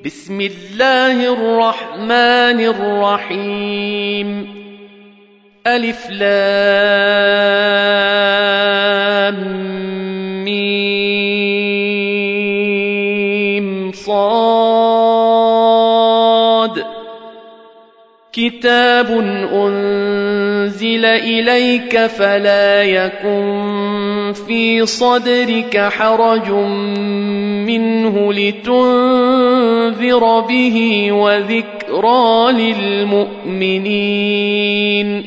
بسم الله الرحمن الرحيم ألف لام ميم صاد كتاب أنزل إليك فلا يكن في صدرك حرج منه لتنذر به وذكرى للمؤمنين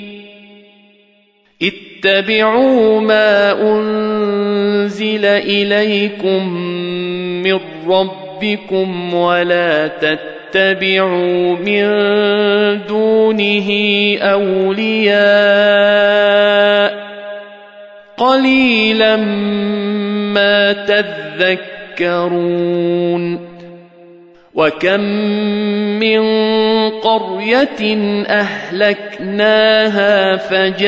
اتبعوا ما أنزل إليكم من ربكم ولا تتبعوا من دونه أولياء قليلا ما تذكرون وكم من قرية أهلكناها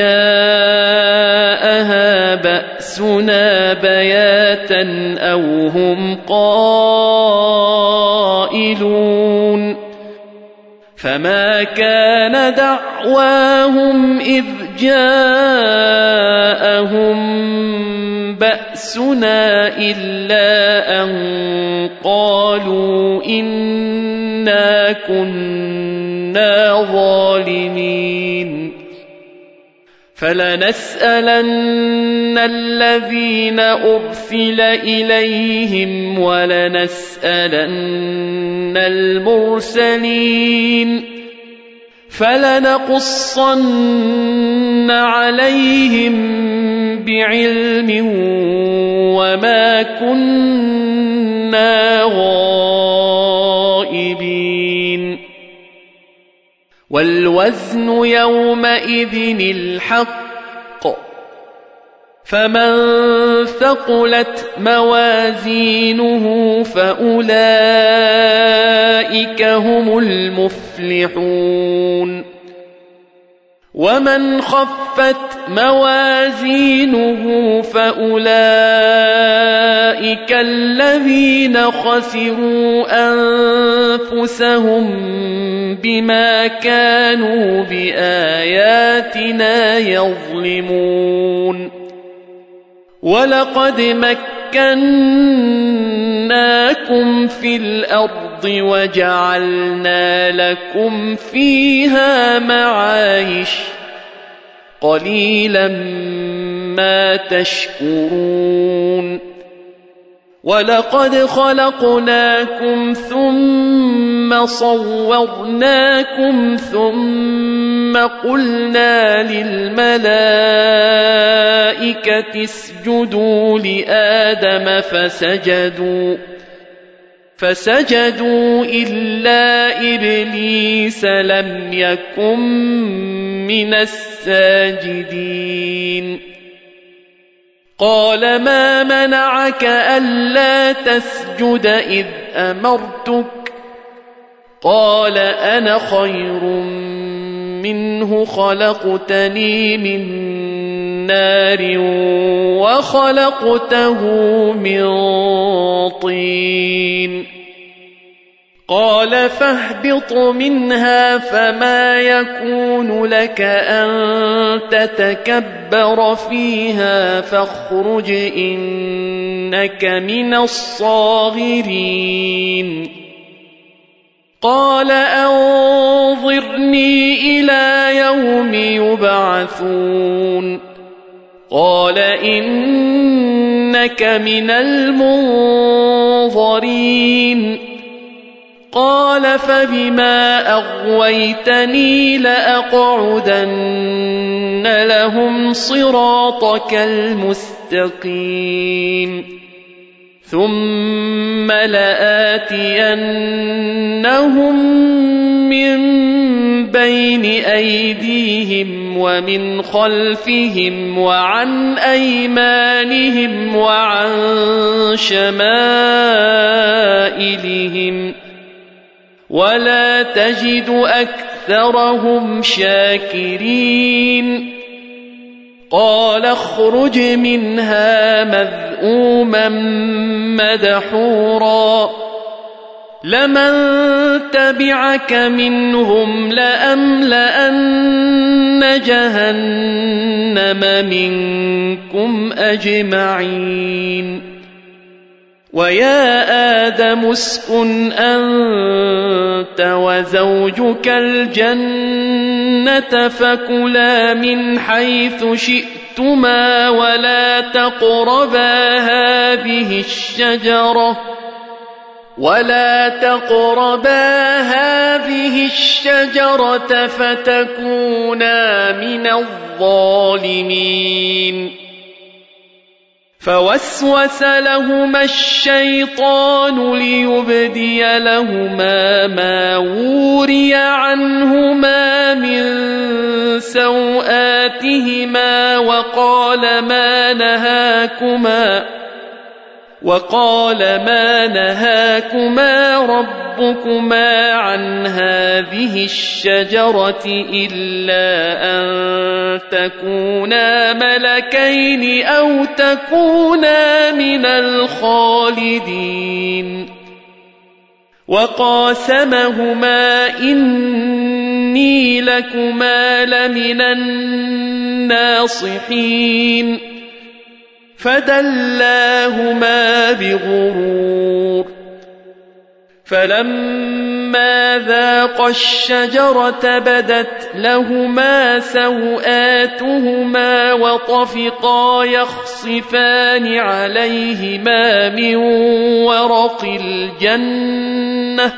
فجاءها بأسنا بياتا أو هم قائلون فما كان دعواهم إذ جاءهم بأسنا إلا أن قالوا إنا كنا ظالمين فلنسألن الذين أرسل إليهم ولنسألن المرسلين فلنقصن عليهم بعلم وما كنا غائبين والوزن يومئذ الحق فمن ثقلت موازينه فأولئك هم المفلحون ومن خفت موازينه فأولئك الذين خسروا أنفسهم بما كانوا بآياتنا يظلمون ولقد مكناكم في الأرض وجعلنا لكم فيها معايش قليلا ما تشكرون ولقد خلقناكم ثم صورناكم ثم قلنا للملائكة اسجدوا لآدم فسجدوا إلا إبليس لم يكن من الساجدين قال ما منعك ألا تسجد إذ أمرتك قال أنا خير منه خلقتني من نار وخلقته من طين قال فاهبط منها فما يكون لك أن تتكبر فيها فاخرج إنك من الصاغرين قال أنظرني إلى يوم يبعثون قال إنك من المنظرين قال فبما أغويتني لأقعدن لهم صراطك المستقيم ثم لآتينهم من بين أيديهم ومن خلفهم وعن أيمانهم وعن شمائلهم ولا تجد أكثرهم شاكرين قال اخرج منها مذءوما مدحورا لمن تبعك منهم لأملأن جهنم منكم أجمعين ويا آدم اسكن أنت وزوجك الجنة فكلا من حيث شئتما ولا تقربا هذه الشجرة فتكونا من الظالمين فوسوس لهما الشيطان ليبدي لهما ما وري عنهما من سوآتهما وقال ما نهاكما ربكما عن هذه الشجرة إلا أن تكونا ملكين أو تكونا من الخالدين وقاسمهما إني لكما لمن الناصحين فدلاهما بغرور فلما ذاقا الشجرة بدت لهما سوآتهما وطفقا يخصفان عليهما من ورق الجنة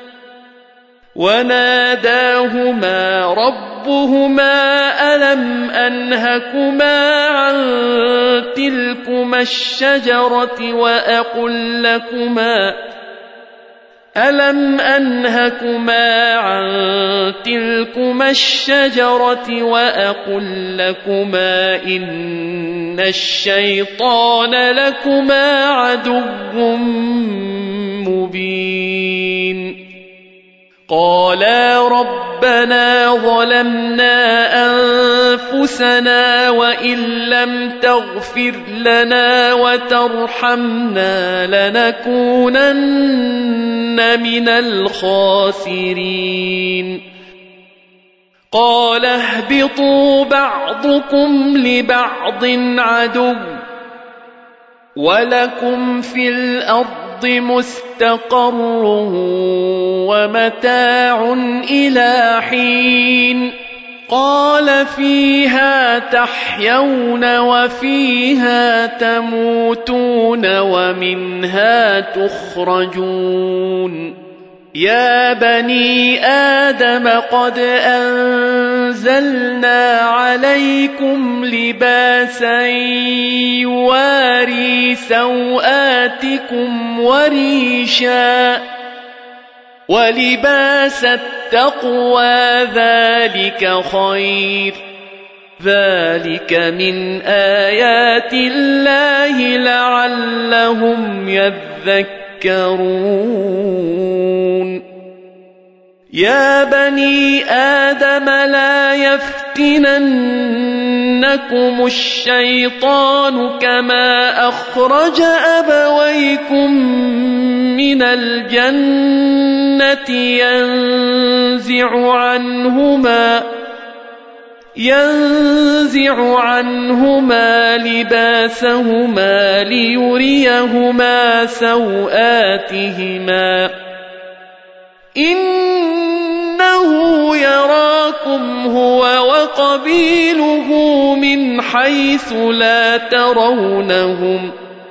وناداهما ربهما ألم أنهكما عن تلكما الشجرة وأقل لكما إن الشيطان لكما عدو مبين قالا ربنا ظلمنا أنفسنا وإن لم تغفر لنا وترحمنا لنكونن من الخاسرين قال اهبطوا بعضكم لبعض عدو ولكم في الأرض مستقر ومتاع إلى حين قال فيها تحيون وفيها تموتون ومنها تخرجون يا بني آدم قد أنزلنا عليكم لباسا يواري سوآتكم وريشا ولباس التقوى ذلك خير ذلك من آيات الله لعلهم يذكرون يا بني آدم لا يفتننكم الشيطان كما أخرج أبويكم من الجنة ينزع عنهما لباسهما ليريهما سوآتهما إنه يراكم هو وقبيله من حيث لا ترونهم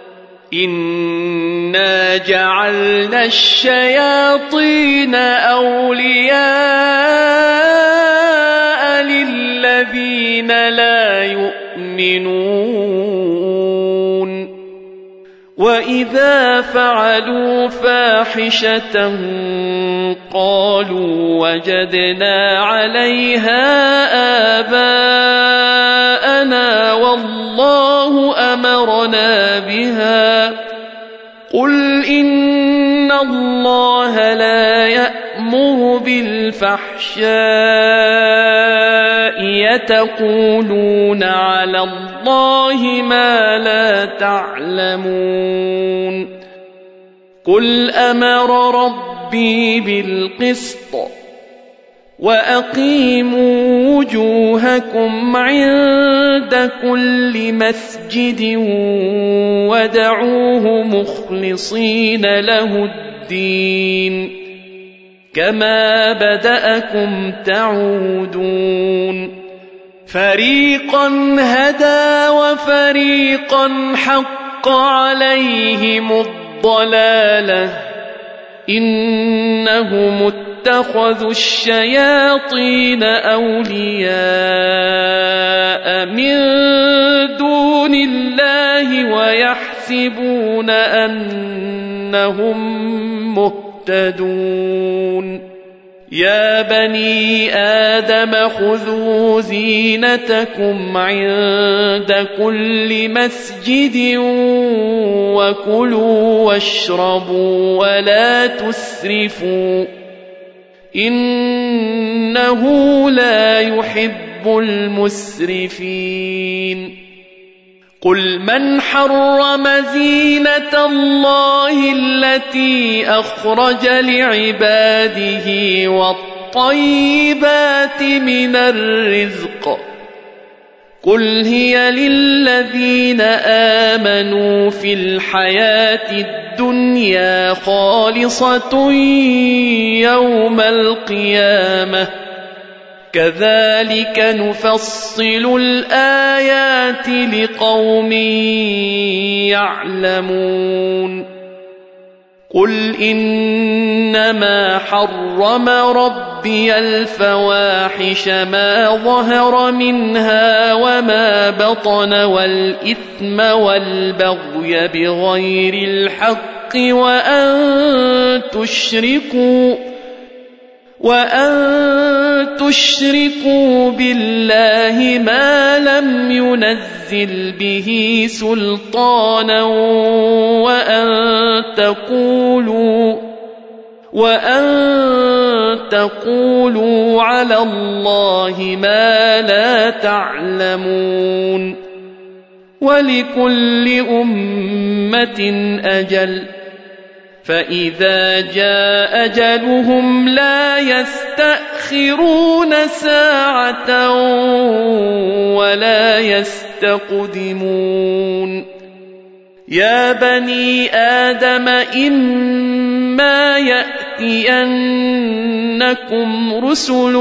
إنا جعلنا الشياطين أولياء للذين لا يؤمنون وإذا فعلوا فاحشة قالوا وجدنا عليها آباءنا والله أمرنا بها قل إن الله لا يأمر بالفحشاء يتقولون على الله ما لا تعلمون قل أمر ربي بالقسط وأقيموا وجوهكم عند كل مسجد ودعوه مخلصين له الدين كما بدأكم تعودون فريقا هدى وفريقا حق عليهم الضلالة إنهم اتخذوا الشياطين أولياء من دون الله ويحسبون أنهم مهتدون يا بني آدم خذوا زينتكم عند كل مسجد وكلوا واشربوا ولا تسرفوا إنه لا يحب المسرفين قل من حرم زينة الله التي أخرج لعباده والطيبات من الرزق قل هي للذين آمنوا في الحياة الدنيا خالصة يوم القيامة كذلك نفصل الآيات لقوم يعلمون قل إنما حرم ربي الفواحش ما ظهر منها وما بطن والإثم والبغي بغير الحق وأن تشركوا بالله ما لم ينزل به سلطانا وأن تقولوا على الله ما لا تعلمون ولكل أمة أجل فإذا جاء أجلهم لا يستأخرون ساعة ولا يستقدمون يا بني آدم إما يأتينكم رسل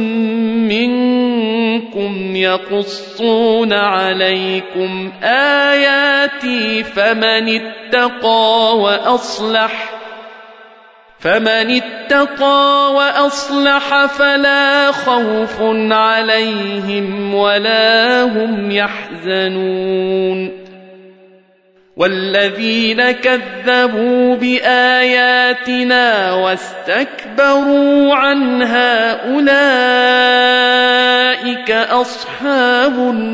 منكم يقصون عليكم آياتي فمن اتقى وأصلح فلا خوف عليهم ولا هم يحزنون والذين كذبوا بآياتنا واستكبروا عنها أولئك أصحاب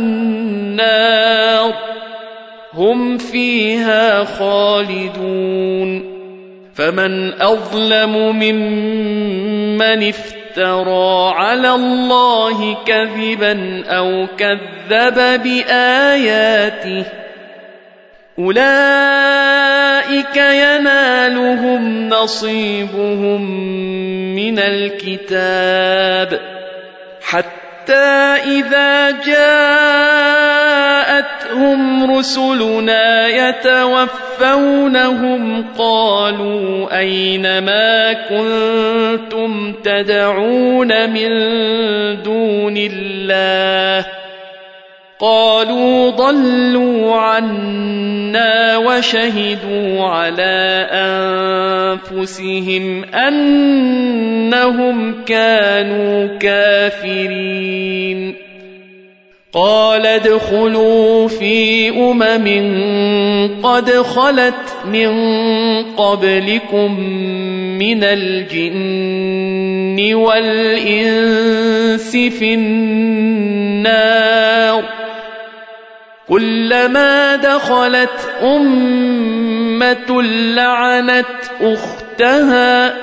النار هم فيها خالدون فمن أظلم ممن افترى على الله كذبا أو كذب بآياته أولئك ينالهم نصيبهم من الكتاب حتى إذا جاءتهم رسلنا يتوفونهم قالوا أين ما كنتم تدعون من دون الله قالوا ضلوا عنا وشهدوا على أنفسهم أنهم كانوا كافرين قال ادخلوا في قد خلت من قبلكم من الجن والإنس في النار كلما دخلت أمة لعنت أختها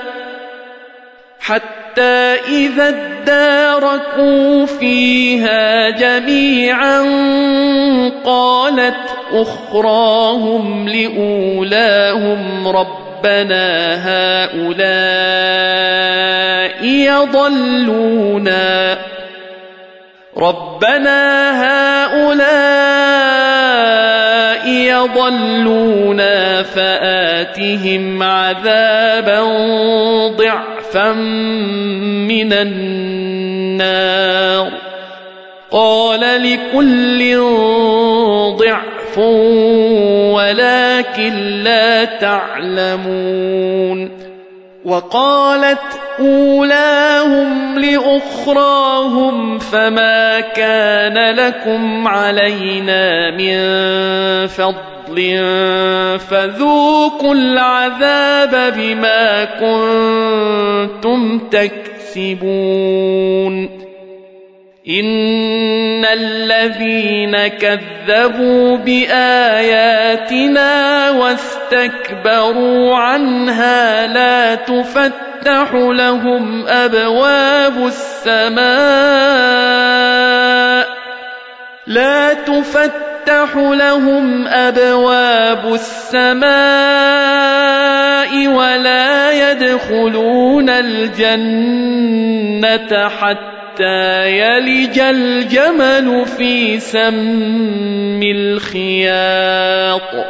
حتى إذا اداركوا فيها جميعا قالت أخراهم لأولاهم ربنا هؤلاء يضلونا فآتهم عذابا ضعفا من النار قال لكل ضعف ولكن لا تعلمون وقالت أولاهم لأخراهم فما كان لكم علينا من فضل فذوقوا العذاب بما كنتم تكسبون إن الذين كذبوا بآياتنا واستكبروا عنها لا تفتح لهم أبواب السماء ولا يدخلون الجنة حتى يلج الجمل في سم الخياط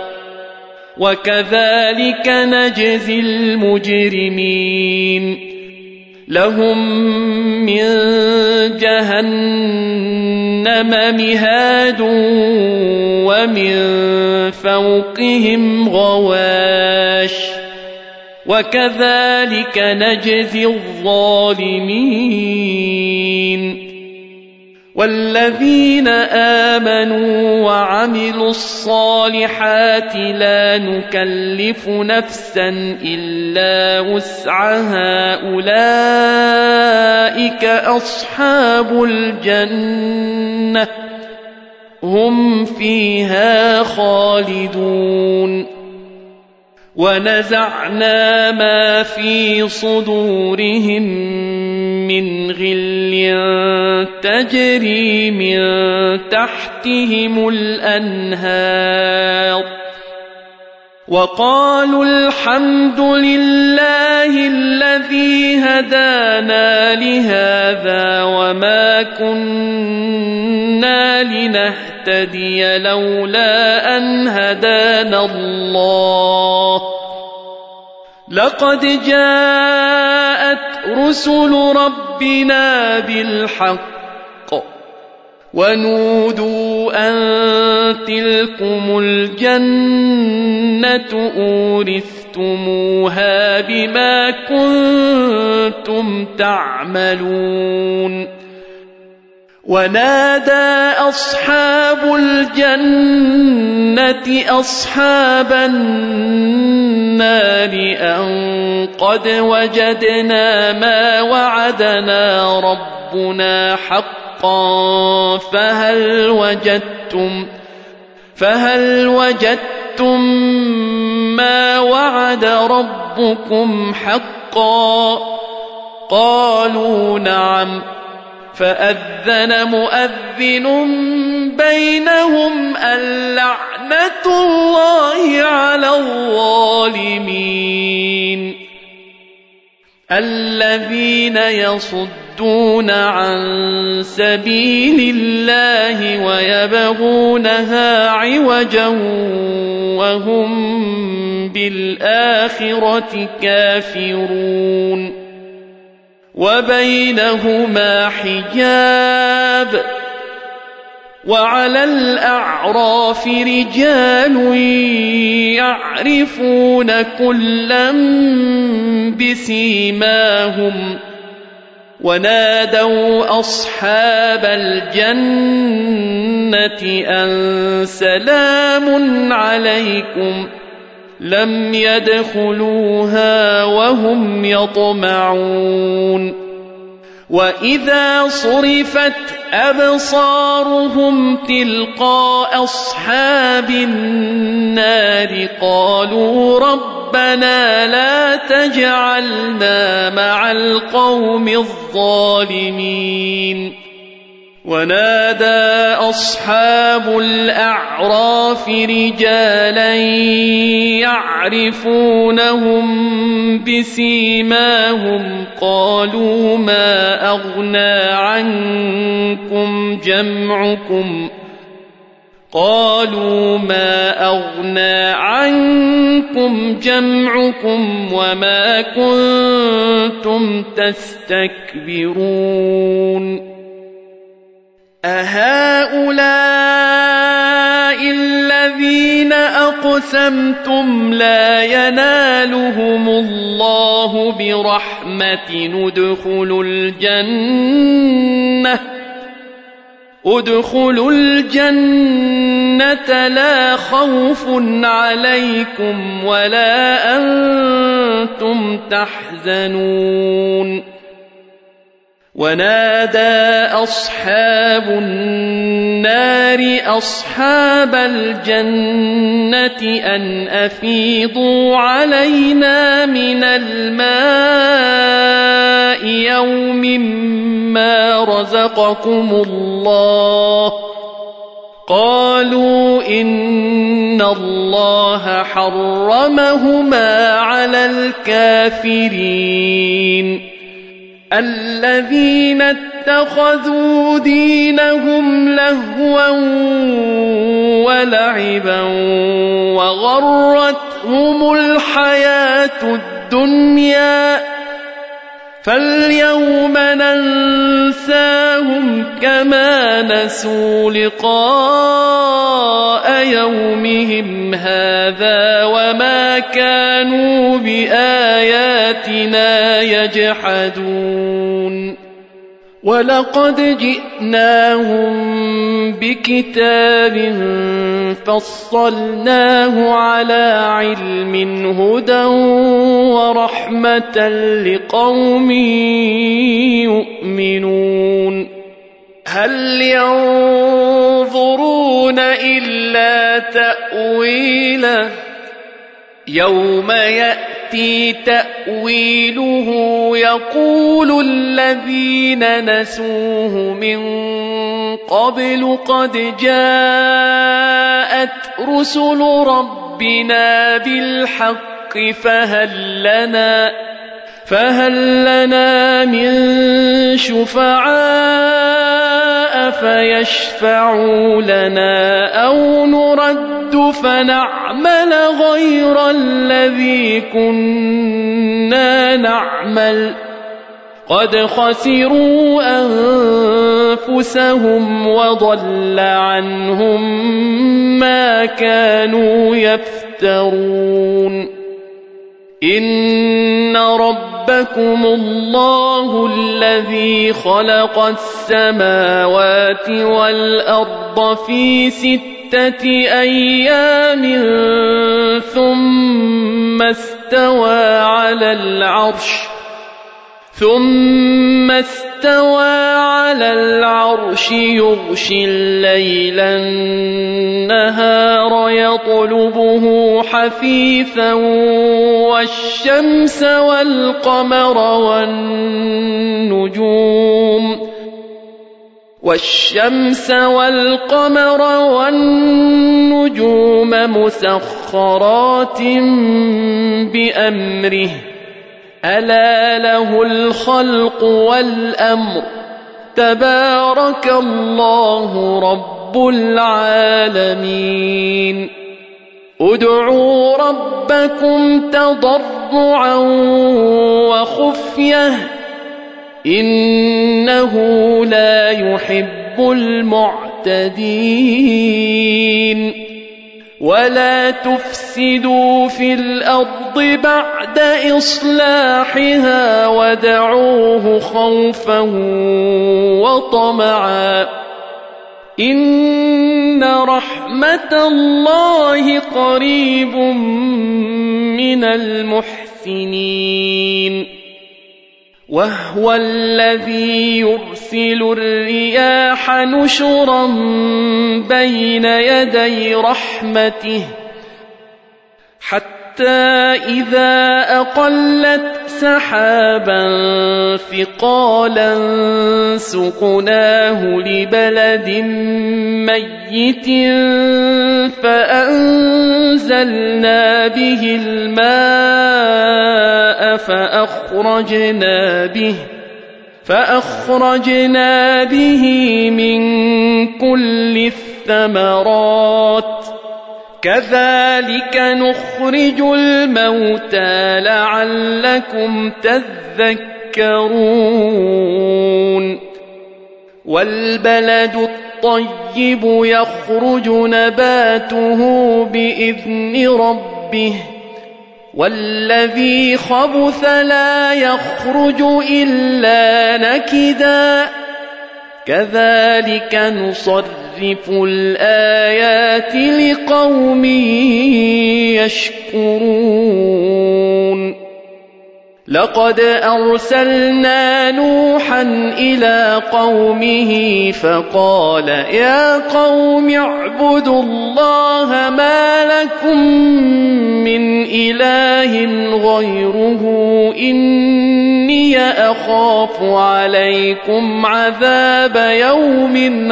وكذلك نجزي المجرمين لهم من جهنم مهاد ومن فوقهم غواش وكذلك نجزي الظالمين والذين آمنوا وعملوا الصالحات لا نكلف نفسا إلا وسعها أولئك أصحاب الجنة هم فيها خالدون ونزعنا ما في صدورهم من غل تجري من تحتهم الأنهار وقالوا الحمد لله الذي هدانا لهذا وما كنا لنهتدي لولا أن هدانا الله لقد جاءت رسل ربنا بالحق ونودوا أن تلكم الجنة أورثتموها بما كنتم تعملون ونادى أصحاب الجنة أصحاب النار أن قد وجدنا ما وعدنا ربنا حقا فهل وجدتم ما وعد ربكم حقا قالوا نعم فأذن مؤذن بينهم اللعنة الله على الظالمين الذين يصدون عن سبيل الله ويبغونها عوجا وهم بالآخرة كافرون وبينهما حجاب وعلى الأعراف رجال يعرفون كلا بسيماهم ونادوا أصحاب الجنة أن سلام عليكم لم يدخلوها وهم يطمعون وإذا صرفت أبصارهم تلقاء أصحاب النار قالوا ربنا لا تجعلنا مع القوم الظالمين ونادى أصحاب الأعراف رجالا يعرفونهم بسيماهم قالوا ما أغنى عنكم جمعكم وما كنتم تستكبرون أهؤلاء الذين أقسمتم لا ينالهم الله برحمة ادخلوا الجنة لا خوف عليكم ولا أنتم تحزنون ونادى أصحاب النار أصحاب الجنة أن أفيضوا علينا من الماء يوم ما رزقكم الله قالوا إن الله حرمهما على الكافرين الذين اتخذوا دينهم لهوا ولعبا وغرتهم الحياة الدنيا فاليوم ننساهم كما نسوا لقاء يومهم هذا وما كانوا بآياتنا يجحدون ولقد جئناهم بكتاب فصلناه على علم هدى ورحمة لقوم يؤمنون هل ينظرون إلا تأويله يوم يأتي تأويله يقول الذين نسوه من قبل قد جاءت رسل ربنا بالحق فهل لنا من شفعاء فيشفعوا لنا أو نرد فنعمل غير الذي كنا نعمل قد خسروا أنفسهم وضل عنهم ما كانوا يفترون إن ربكم الله الذي خلق السماوات والأرض في 6 أيام ثم استوى على العرش يغشي الليل النهار يطلبه حثيثا والشمس والقمر والنجوم مسخرات بأمره ألا له الخلق والأمر تبارك الله رب العالمين ادعوا ربكم تضرعا وخفية إنه لا يحب المعتدين ولا تفسدوا في الأرض بعد إصلاحها ودعوه خوفا وطمعا إن رحمة الله قريب من المحسنين وهو الذي يرسل الرياح نشرا بين يدي رحمته حتى إذا أقلت سحابا ثقالا سقناه لبلد ميت فأنزلنا به الماء فأخرجنا به من كل الثمرات كذلك نخرج الموتى لعلكم تذكرون والبلد الطيب يخرج نباته بإذن ربه والذي خبث لا يخرج إلا نكدا كذلك نصرف الآيات لقوم يشكرون لقد أرسلنا نوحا إلى قومه فقال يا قوم اعبدوا الله ما لكم من إله غيره إني أخاف عليكم عذاب يوم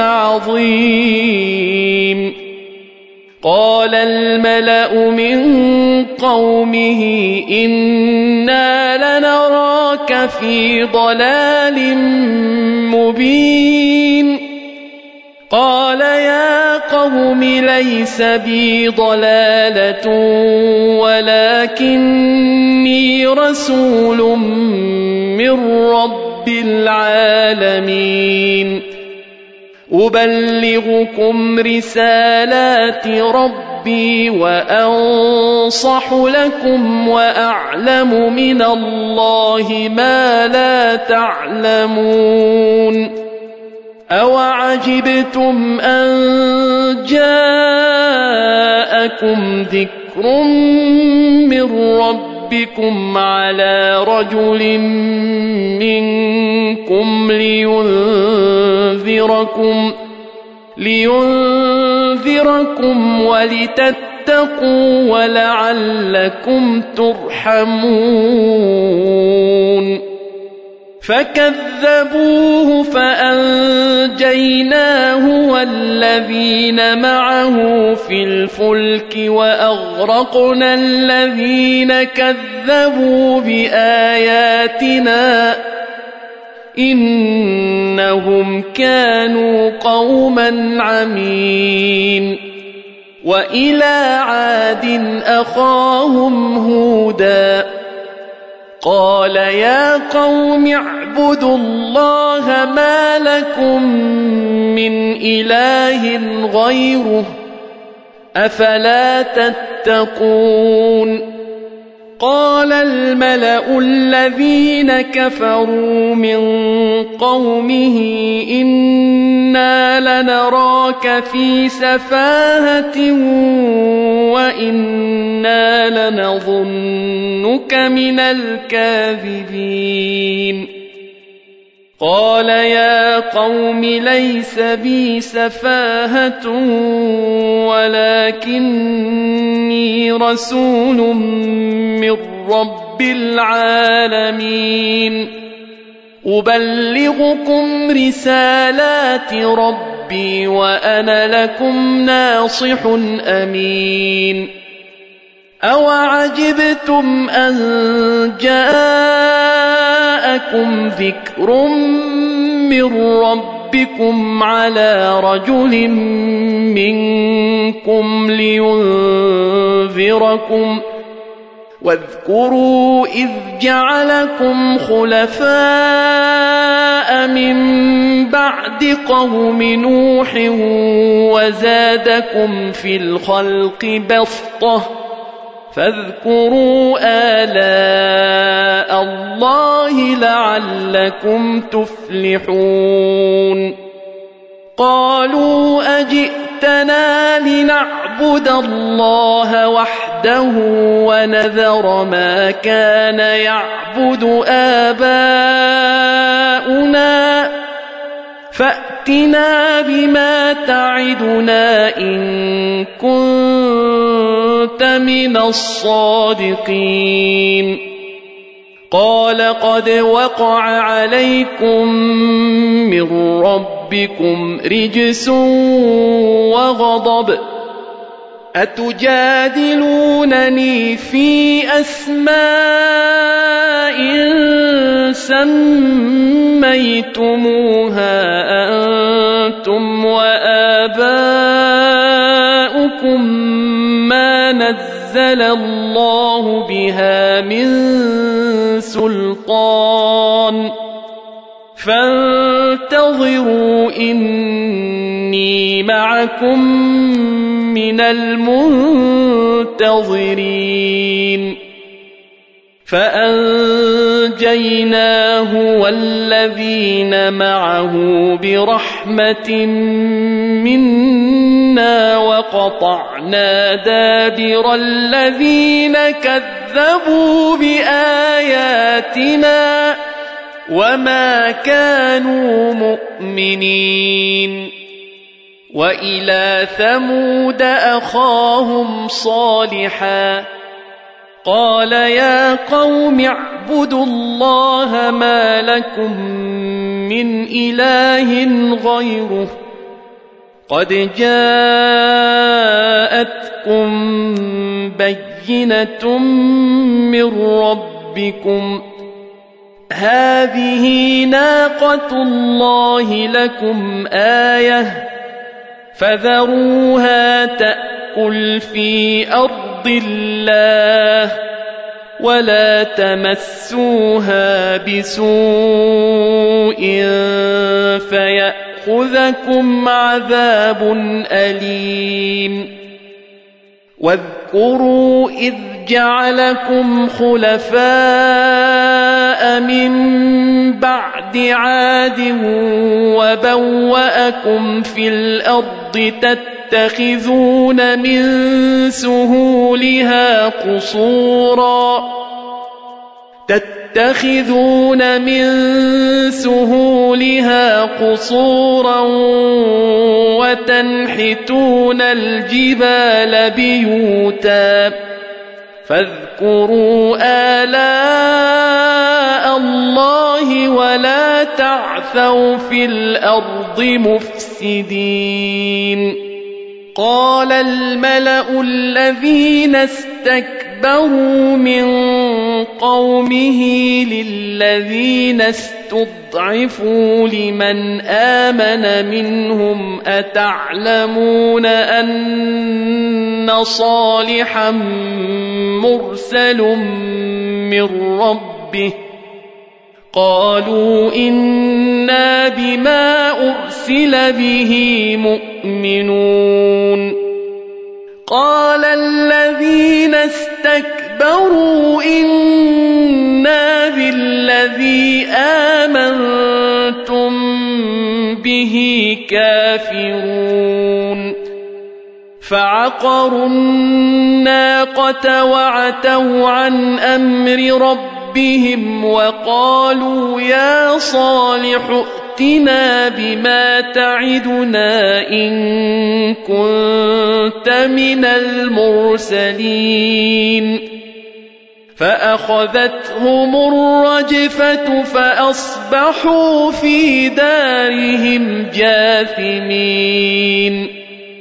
عظيم قال الملأ من قومه إنا لنراك في ضلال مبين قال يا قوم ليس بي ضلالة ولكني رسول من رب العالمين أبلغكم رسالات ربي وأنصح لكم وأعلم من الله ما لا تعلمون أوعجبتم أن جاءكم ذكر من ربكم على رجل منكم لينذركم ولتتقوا ولعلكم ترحمون فكذبوه فأنجيناه والذين معه في الفلك وأغرقنا الذين كذبوا بآياتنا إنهم كانوا قوما عمين وإلى عاد أخاهم هودا قال يا قوم اعبدوا الله ما لكم من إله غيره أفلا تتقون قال الملأ الذين كفروا من قومه إنا لنراك في سفاهة وإنا لنظنك من الكاذبين قال يا قوم ليس بي سفاهة ولكني رسول من رب العالمين أبلغكم رسالات ربي وأنا لكم ناصح أمين أوعجبتم أن جاءكم ذكر من ربكم على رجل منكم لينذركم واذكروا إذ جعلكم خلفاء من بعد قوم نوح وزادكم في الخلق بسطة فاذكروا آلاء الله لعلكم تفلحون قالوا أجئتنا لنعبد الله وحده ونذر ما كان يعبد آباؤنا فأت ائتنا بما تعدنا إن كنت من الصادقين قال قد وقع عليكم من ربكم رجس وغضب أتجادلونني في أسماء سميتموها أنتم وآباؤكم ما نزل الله بها من سلطان فانتظروا إني معكم من المنتظرين فأنجيناه والذين معه برحمة منا وقطعنا دابر الذين كذبوا بآياتنا وما كانوا مؤمنين وإلى ثمود أخاهم صالحا قال يا قوم اعبدوا الله ما لكم من إله غيره قد جاءتكم بينة من ربكم هذه ناقة الله لكم آية فذروها تأكل في أرض الله ولا تمسوها بسوء فيأخذكم عذاب أليم واذكروا إذ جعلكم خلفاء من بعد عاد وبوأكم في الأرض تتخذون من سهولها قصورا وتنحتون الجبال بيوتا فاذكروا آلاء الله ولا تعثوا في الأرض مفسدين قال الملأ الذين استكبروا من قومه للذين استضعفوا لمن آمن منهم أتعلمون أن صالحا مرسل من ربه قالوا إنا بما أرسل به مؤمنون قال الذين استكبروا إنا بالذي آمنتم به كافرون فعقروا الناقة وعتوا عن أمر ربهم وقالوا يا صالح ائتنا بما تعدنا إن كنت من المرسلين فأخذتهم الرجفة فأصبحوا في دارهم جاثمين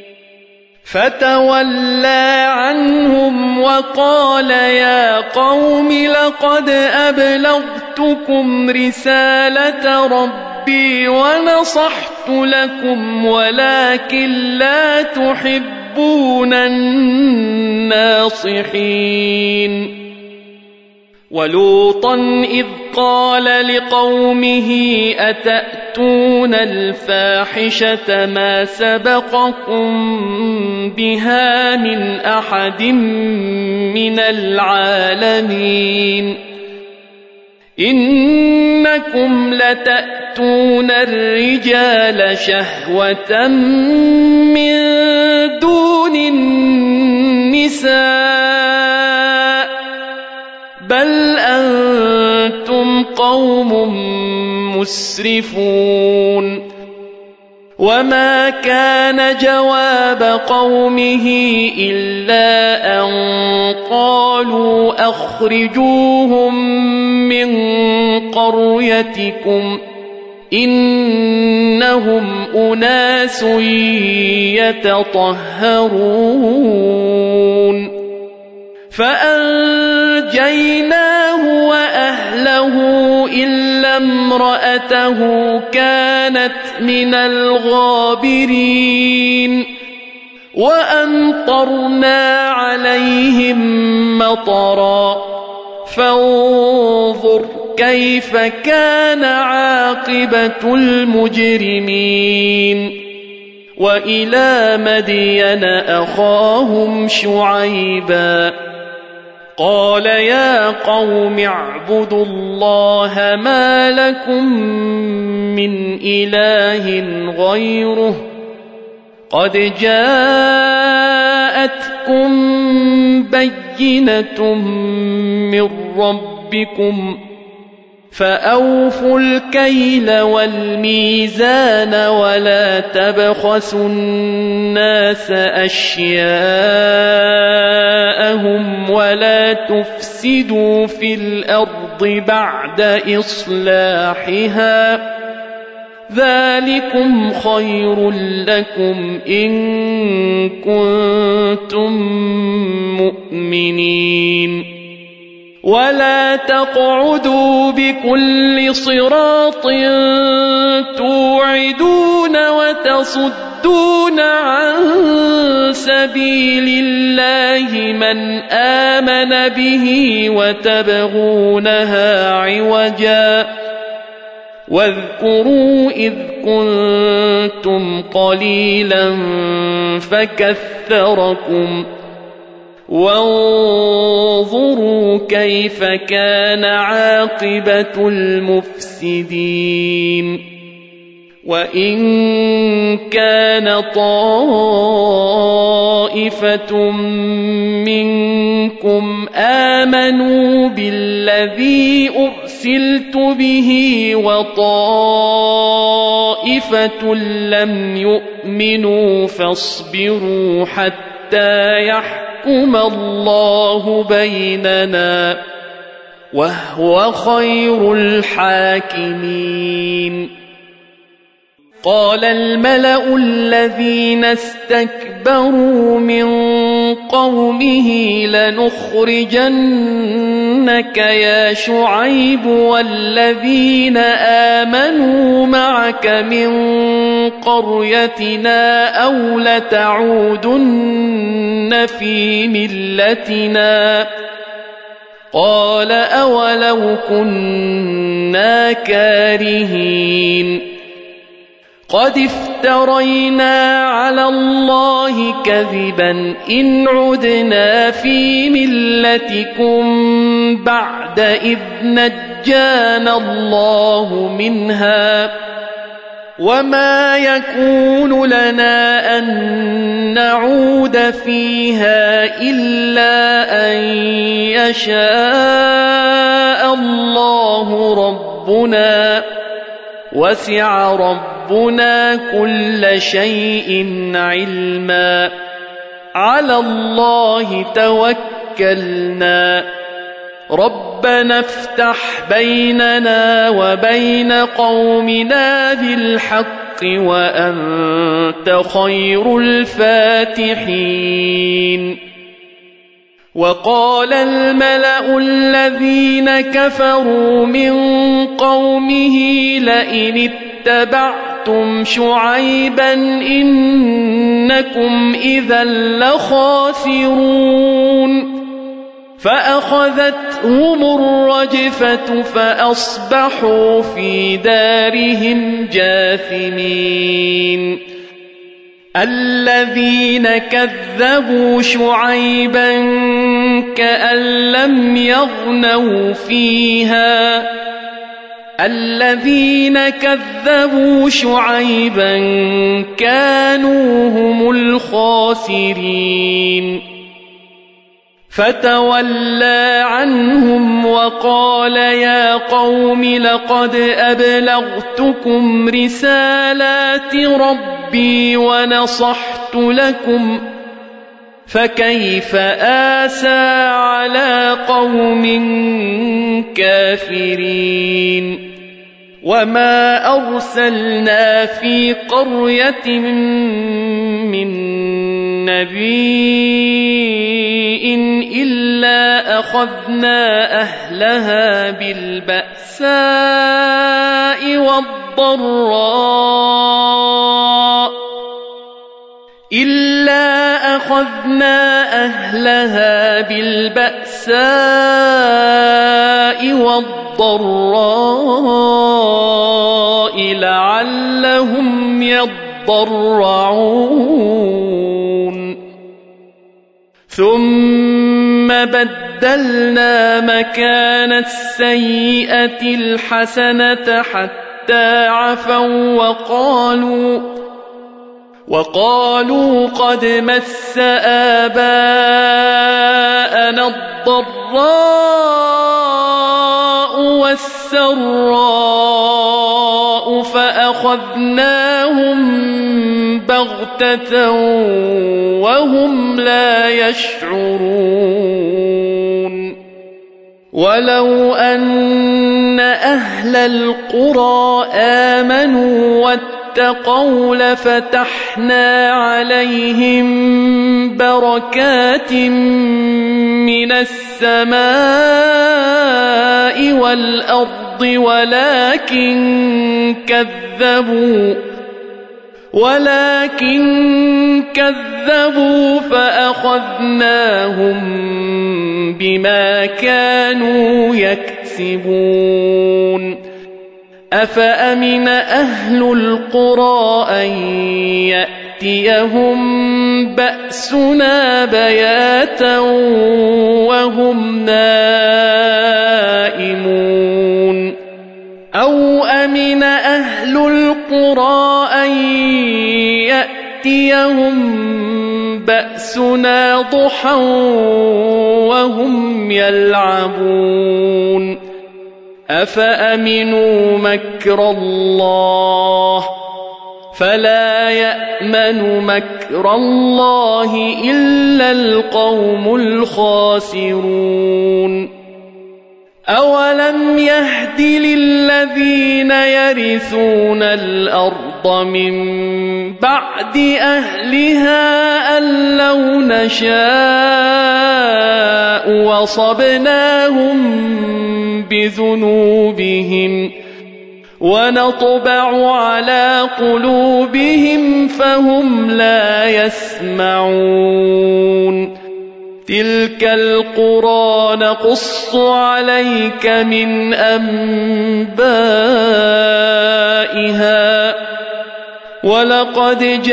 فتولى عنهم وقال يا قوم لقد أبلغتكم رسالة ربي ونصحت لكم ولكن لا تحبون الناصحين ولوطا إذ قال لقومه أتأتون الفاحشة ما سبقكم بها من أحد من العالمين إنكم لتأتون الرجال شهوة من دون النساء بل أنتم قوم مسرفون وما كان جواب قومه إلا أن قالوا أخرجوهم من قريتكم إنهم أناس يتطهرون فأنجيناه وأهله إلا امرأته كانت من الغابرين وأمطرنا عليهم مطرا فانظر كيف كان عاقبة المجرمين وإلى مدين أخاهم شعيبا قال يا قوم اعبدوا الله ما لكم من إله غيره قد جاءتكم بينة من ربكم فأوفوا الكيل والميزان ولا تبخسوا الناس أشياءهم ولا تفسدوا في الأرض بعد إصلاحها ذلكم خير لكم إن كنتم مؤمنين ولا تقعدوا بكل صراط توعدون وتصدون عن سبيل الله من آمن به وتبغونها عوجا واذكروا إذ كنتم قليلا فكثركم وانظروا كيف كان عاقبة المفسدين وإن كان طائفة منكم آمنوا بالذي أرسلت به وطائفة لم يؤمنوا فاصبروا حتى يحكم الله بيننا وهو خير الحاكمين قال الملأ الذين استكبروا من قومه لنخرجنك يا شعيب والذين آمنوا معك من قريتنا أو لتعودن في ملتنا قال أولو كنا كارهين قد افترينا على الله كذبا إن عدنا في ملتكم بعد إذ نجانا الله منها وما يكون لنا أن نعود فيها إلا أن يشاء الله ربنا وسع ربنا كل شيء علما على الله توكلنا ربنا افتح بيننا وبين قومنا بالحق وأنت خير الفاتحين وقال الملأ الذين كفروا من قومه لئن اتبعتم شعيبا إنكم إذا لخاسرون فأخذتهم الرجفة فأصبحوا في دارهم جاثمين الذين كذبوا شعيبا كأن لم يغنوا فيها الذين كذبوا شعيبا كانوا هم الخاسرين فتولى عنهم وقال يا قوم لقد أبلغتكم رسالات ربي ونصحت لكم فكيف آسى على قوم كافرين وما أرسلنا في قرية من نبي إلا أخذنا أهلها بالبأساء والضراء لعلهم يضرعون ثم بدلنا مكان السيئة الحسنة حتى عفوا وقالوا قد مس آباءنا الضراء والسراء فأخذناهم بغتة وهم لا يشعرون ولو أن أهل القرى آمنوا واتقوا لفتحنا عليهم بركات من السماء والأرض ولكن كذبوا فأخذناهم بما كانوا يكسبون أفأمن أهل القرى أن يأتيهم بأسنا بياتا وهم نائمون أو أمن أهل القرى أن يأتيهم بأسنا ضحى وهم يلعبون أفأمنوا مكر الله فلا يأمن مكر الله إلا القوم الخاسرون أولم يهد للذين يرثون الأرض من بعد أهلها أن لو نشاء وصبناهم بذنوبهم ونطبع على قلوبهم فهم لا يسمعون تلك القرى نقص عليك من أنبائها ولقد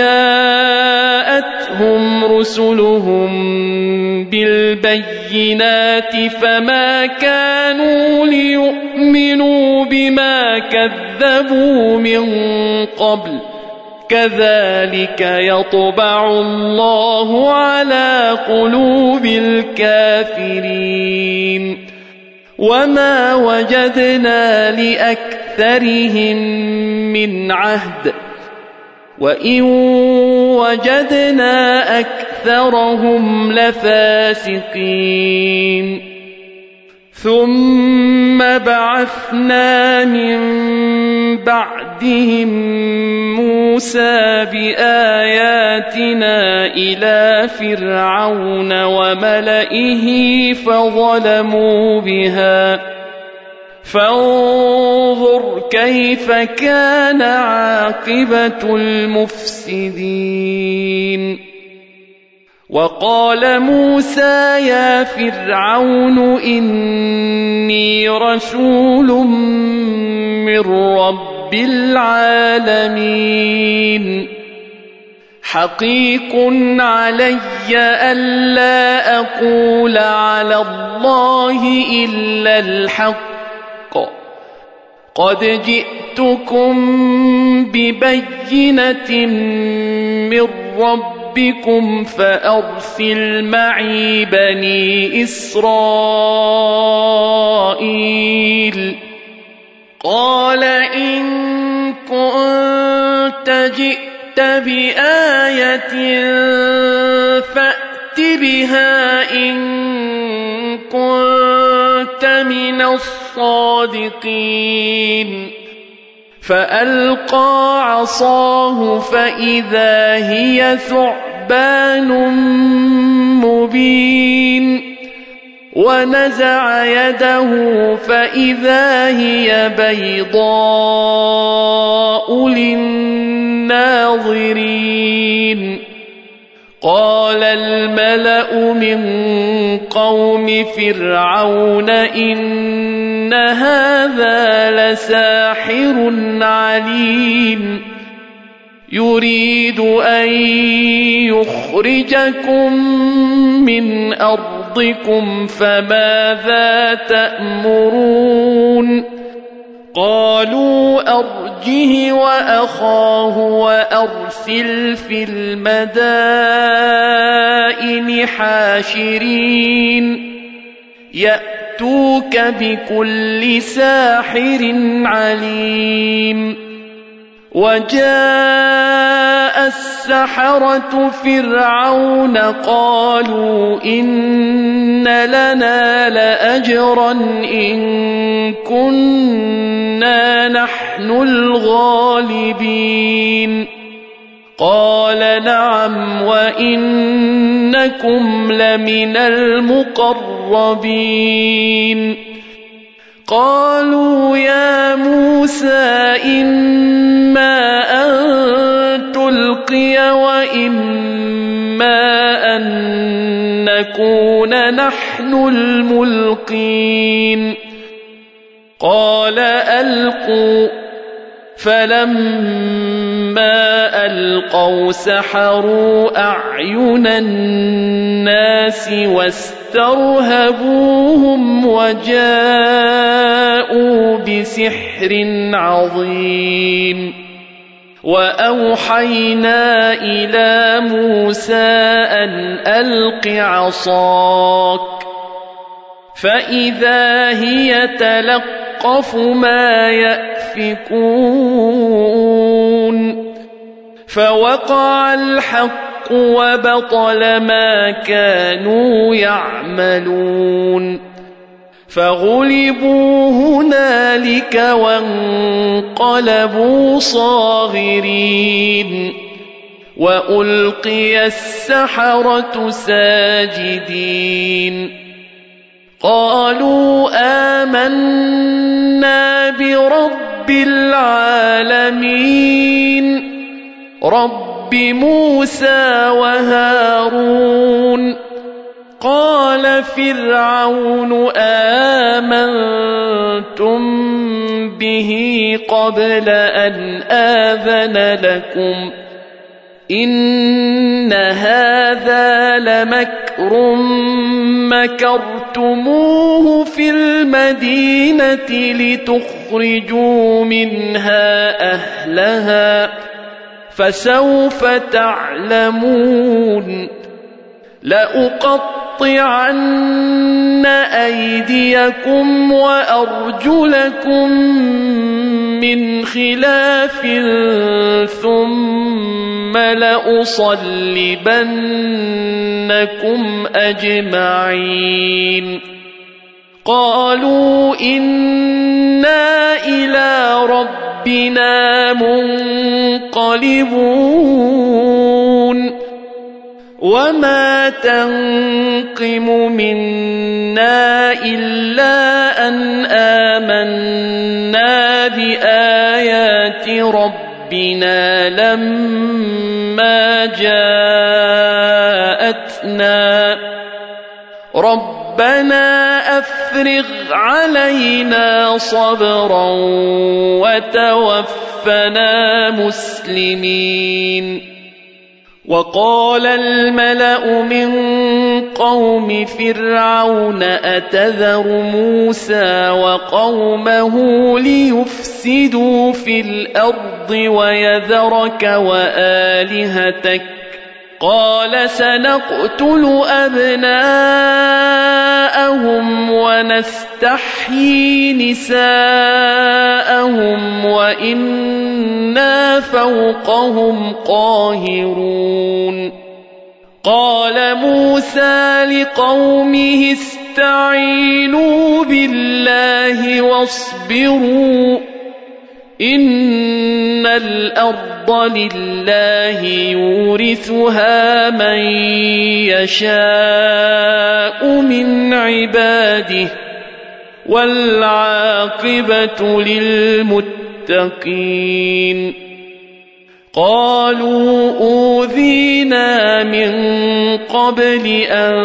جاءتهم رسلهم بالبينات فما كانوا ليؤمنوا بما كذبوا من قبل كذلك يطبع الله على قلوب الكافرين وما وجدنا لأكثرهم من عهد وإن وجدنا أكثرهم لفاسقين ثم بعثنا من بعدهم موسى بآياتنا إلى فرعون وملئه فظلموا بها فانظر كيف كان عاقبة المفسدين وقال موسى يا فرعون إني رسول من رب العالمين حقيق علي ألا أقول على الله إلا الحق قد جئتكم ببينة من ربكم ربكم فأرسل معي بني إسرائيل قال إن كنت جئت بآية فأت بها إن كنت من الصادقين فألقى عصاه فإذا هي ثعبان مبين ونزع يده فإذا هي بيضاء للناظرين قال الملأ من قوم فرعون إن هذا لساحر عليم يريد أن يخرجكم من أرضكم فماذا تأمرون قالوا أرجه وأخاه وأرسل في المدائن حاشرين يأتوك بكل ساحر عليم وجاء السحرة فرعون قالوا إن لنا لأجرا إن كنا نحن الغالبين قال نعم وإنكم لمن المقربين قالوا يا موسى إما أن تلقي وإما أن نكون نحن الملقين قال ألقوا فلما ألقوا سحروا أعين الناس واسترهبوهم وجاءوا بسحر عظيم وأوحينا إلى موسى أن ألق عصاك فإذا هي تلقف ما يأفكون فوقع الحق وبطل ما كانوا يعملون فغلبوا هنالك وانقلبوا صاغرين وألقي السحرة ساجدين قالوا آمنا برب العالمين رب موسى وهارون قال فرعون آمنتم به قبل أن آذن لكم إن هذا لمكر مكرتموه في المدينة لتخرجوا منها أهلها فسوف تعلمون لأقطعن أيديكم وأرجلكم من خلاف ثم لأصلبنكم أجمعين قالوا إنا إلى ربنا منقلبون وما تنقم منا إلا أن آمنا بآيات ربنا لما جاءتنا ربنا أفرغ علينا صبرا وتوفنا مسلمين وقال الملأ من قوم فرعون أتذر موسى وقومه ليفسدوا في الأرض ويذرك وآلهتك قال سنقتل أبناءهم ونستحيي نساءهم وإنا فوقهم قاهرون قال موسى لقومه استعينوا بالله واصبروا إن الأرض لله يورثها من يشاء من عباده والعاقبة للمتقين قالوا أوذينا من قبل أن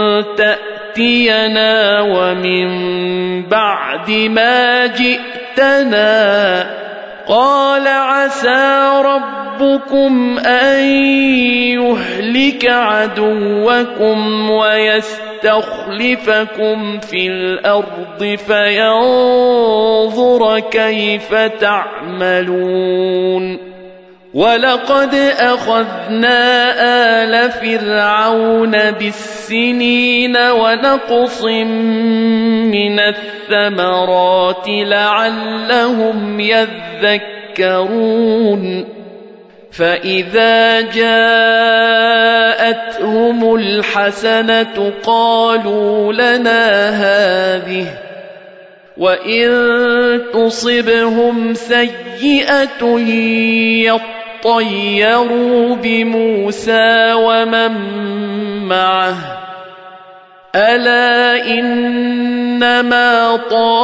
تأتينا ومن بعد ما جئتنا قال عسى ربكم أن يهلك عدوكم ويستخلفكم في الأرض فينظر كيف تعملون ولقد أخذنا آل فرعون بالسنين ونقص من الثمرات لعلهم يذكرون فإذا جاءتهم الحسنة قالوا لنا هذه وإن تصبهم سيئة يطيروا بموسى ومن معه ألا إنما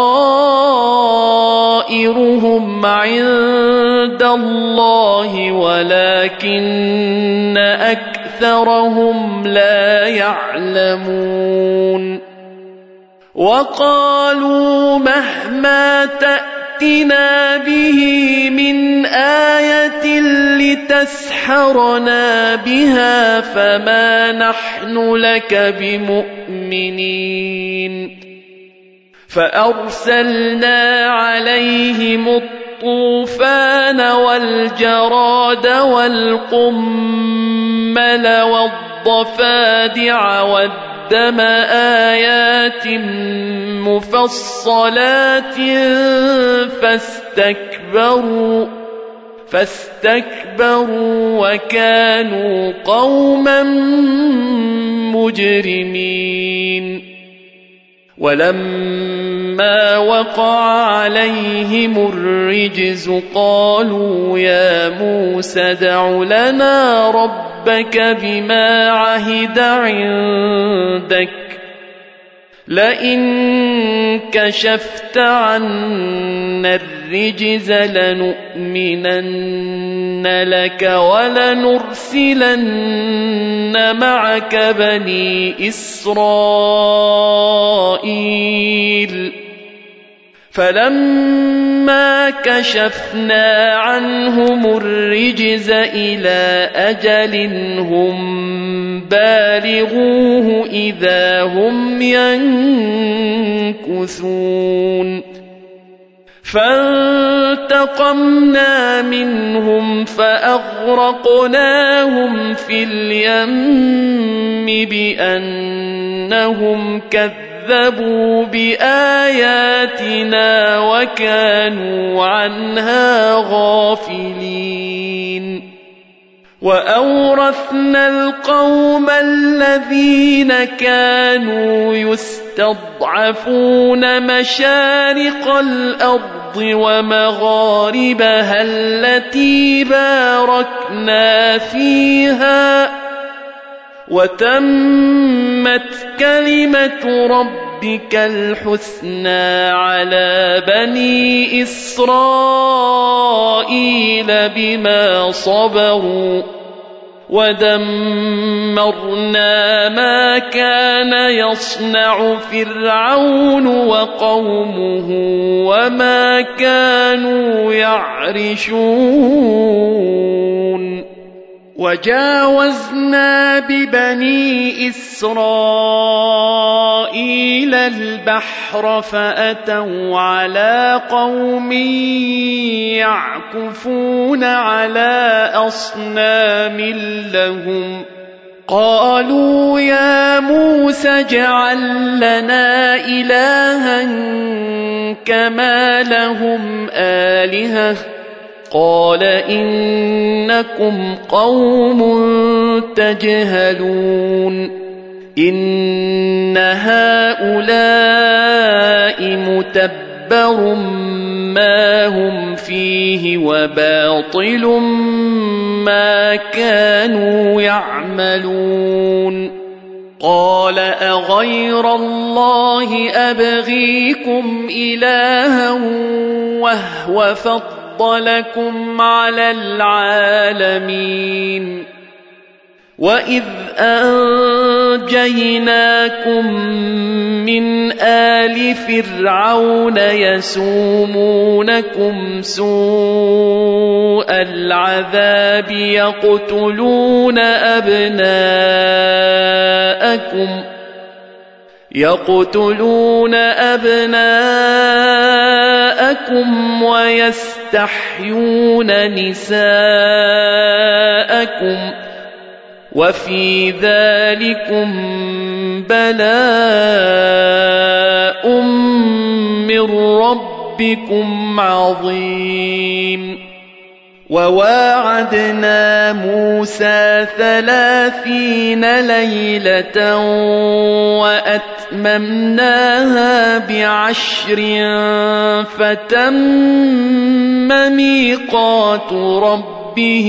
طائرهم عند الله ولكن أكثرهم لا يعلمون وقالوا مهما تأتنا به من آية لتسحرنا بها فما نحن لك بمؤمنين فأرسلنا عليهم الطوفان والجراد والقمل والضفادع والدم آيات مفصلات فاستكبروا وكانوا قوما مجرمين ولما وقع عليهم الرجز قالوا يا موسى ادع لنا ربك بما عهد عندك لئن كشفت عنا الرجز لنؤمنن لك ولنرسلن معك بني إسرائيل فلما كشفنا عنهم الرجز إلى أجل هم بالغوه إذا هم ينكثون فانتقمنا منهم فأغرقناهم في اليم بأنهم كذبوا بآياتنا وكانوا عنها غافلين وأورثنا القوم الذين كانوا يستضعفون مشارق الأرض ومغاربها التي باركنا فيها وتمت كلمة ربك الحسنى على بني إسرائيل بما صبروا ودمرنا ما كان يصنع فرعون وقومه وما كانوا يعرشون وجاوزنا ببني إسرائيل البحر فأتوا على قوم يعكفون على أصنام لهم قالوا يا موسى اجعل لنا إلها كما لهم آلهة قال إنكم قوم تجهلون إن هؤلاء متبر ما هم فيه وباطل ما كانوا يعملون قال أغير الله أبغيكم إلها وهو فضلكم على العالمين وإذ أنجيناكم من آل فرعون يسومونكم يسوء العذاب يقتلون أبناءكم ويستحيون نساءكم وفي ذلكم بلاء من ربكم عظيم وواعدنا موسى 30 ليلة وأتممناها ب10 فتم ميقات ربه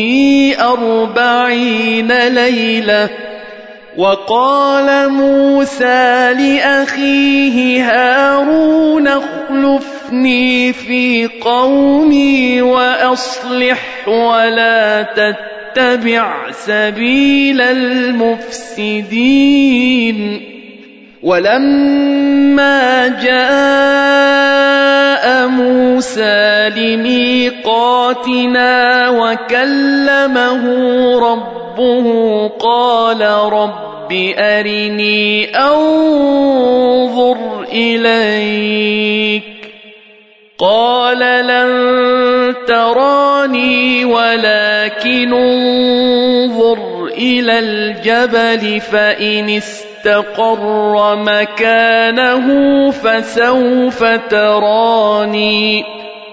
40 ليلة وقال موسى لأخيه هارون اخلفني في قومي وأصلح ولا تتبع سبيل المفسدين ولما جاء موسى لميقاتنا وكلمه ربه قال رب أرني أنظر إليك قال لن تراني ولكن انظر إلى الجبل فإن استقر مكانه فسوف تراني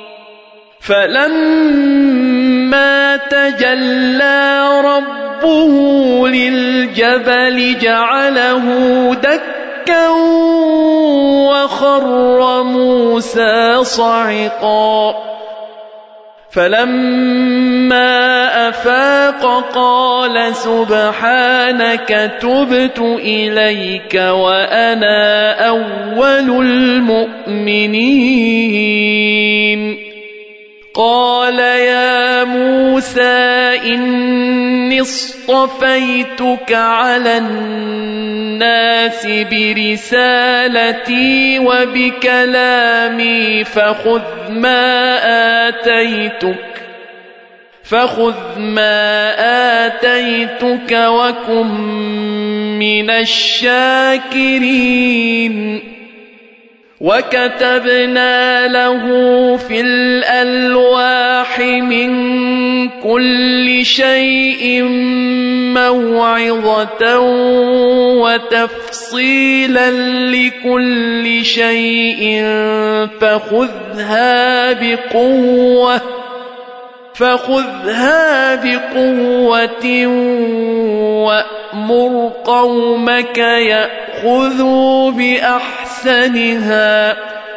فلما تجلى ربه للجبل جعله دكا وخر موسى صعقا فلما أفاق قال سبحانك تبت إليك وأنا أول المؤمنين قال يا موسى إني اصطفيتك على الناس برسالتي وبكلامي فخذ ما آتيتك وكن من الشاكرين وكتبنا له في الألواح من كل شيء موعظة وتفصيلا لكل شيء فخذها بقوة وأمر قومك يأخذوا بأحسنها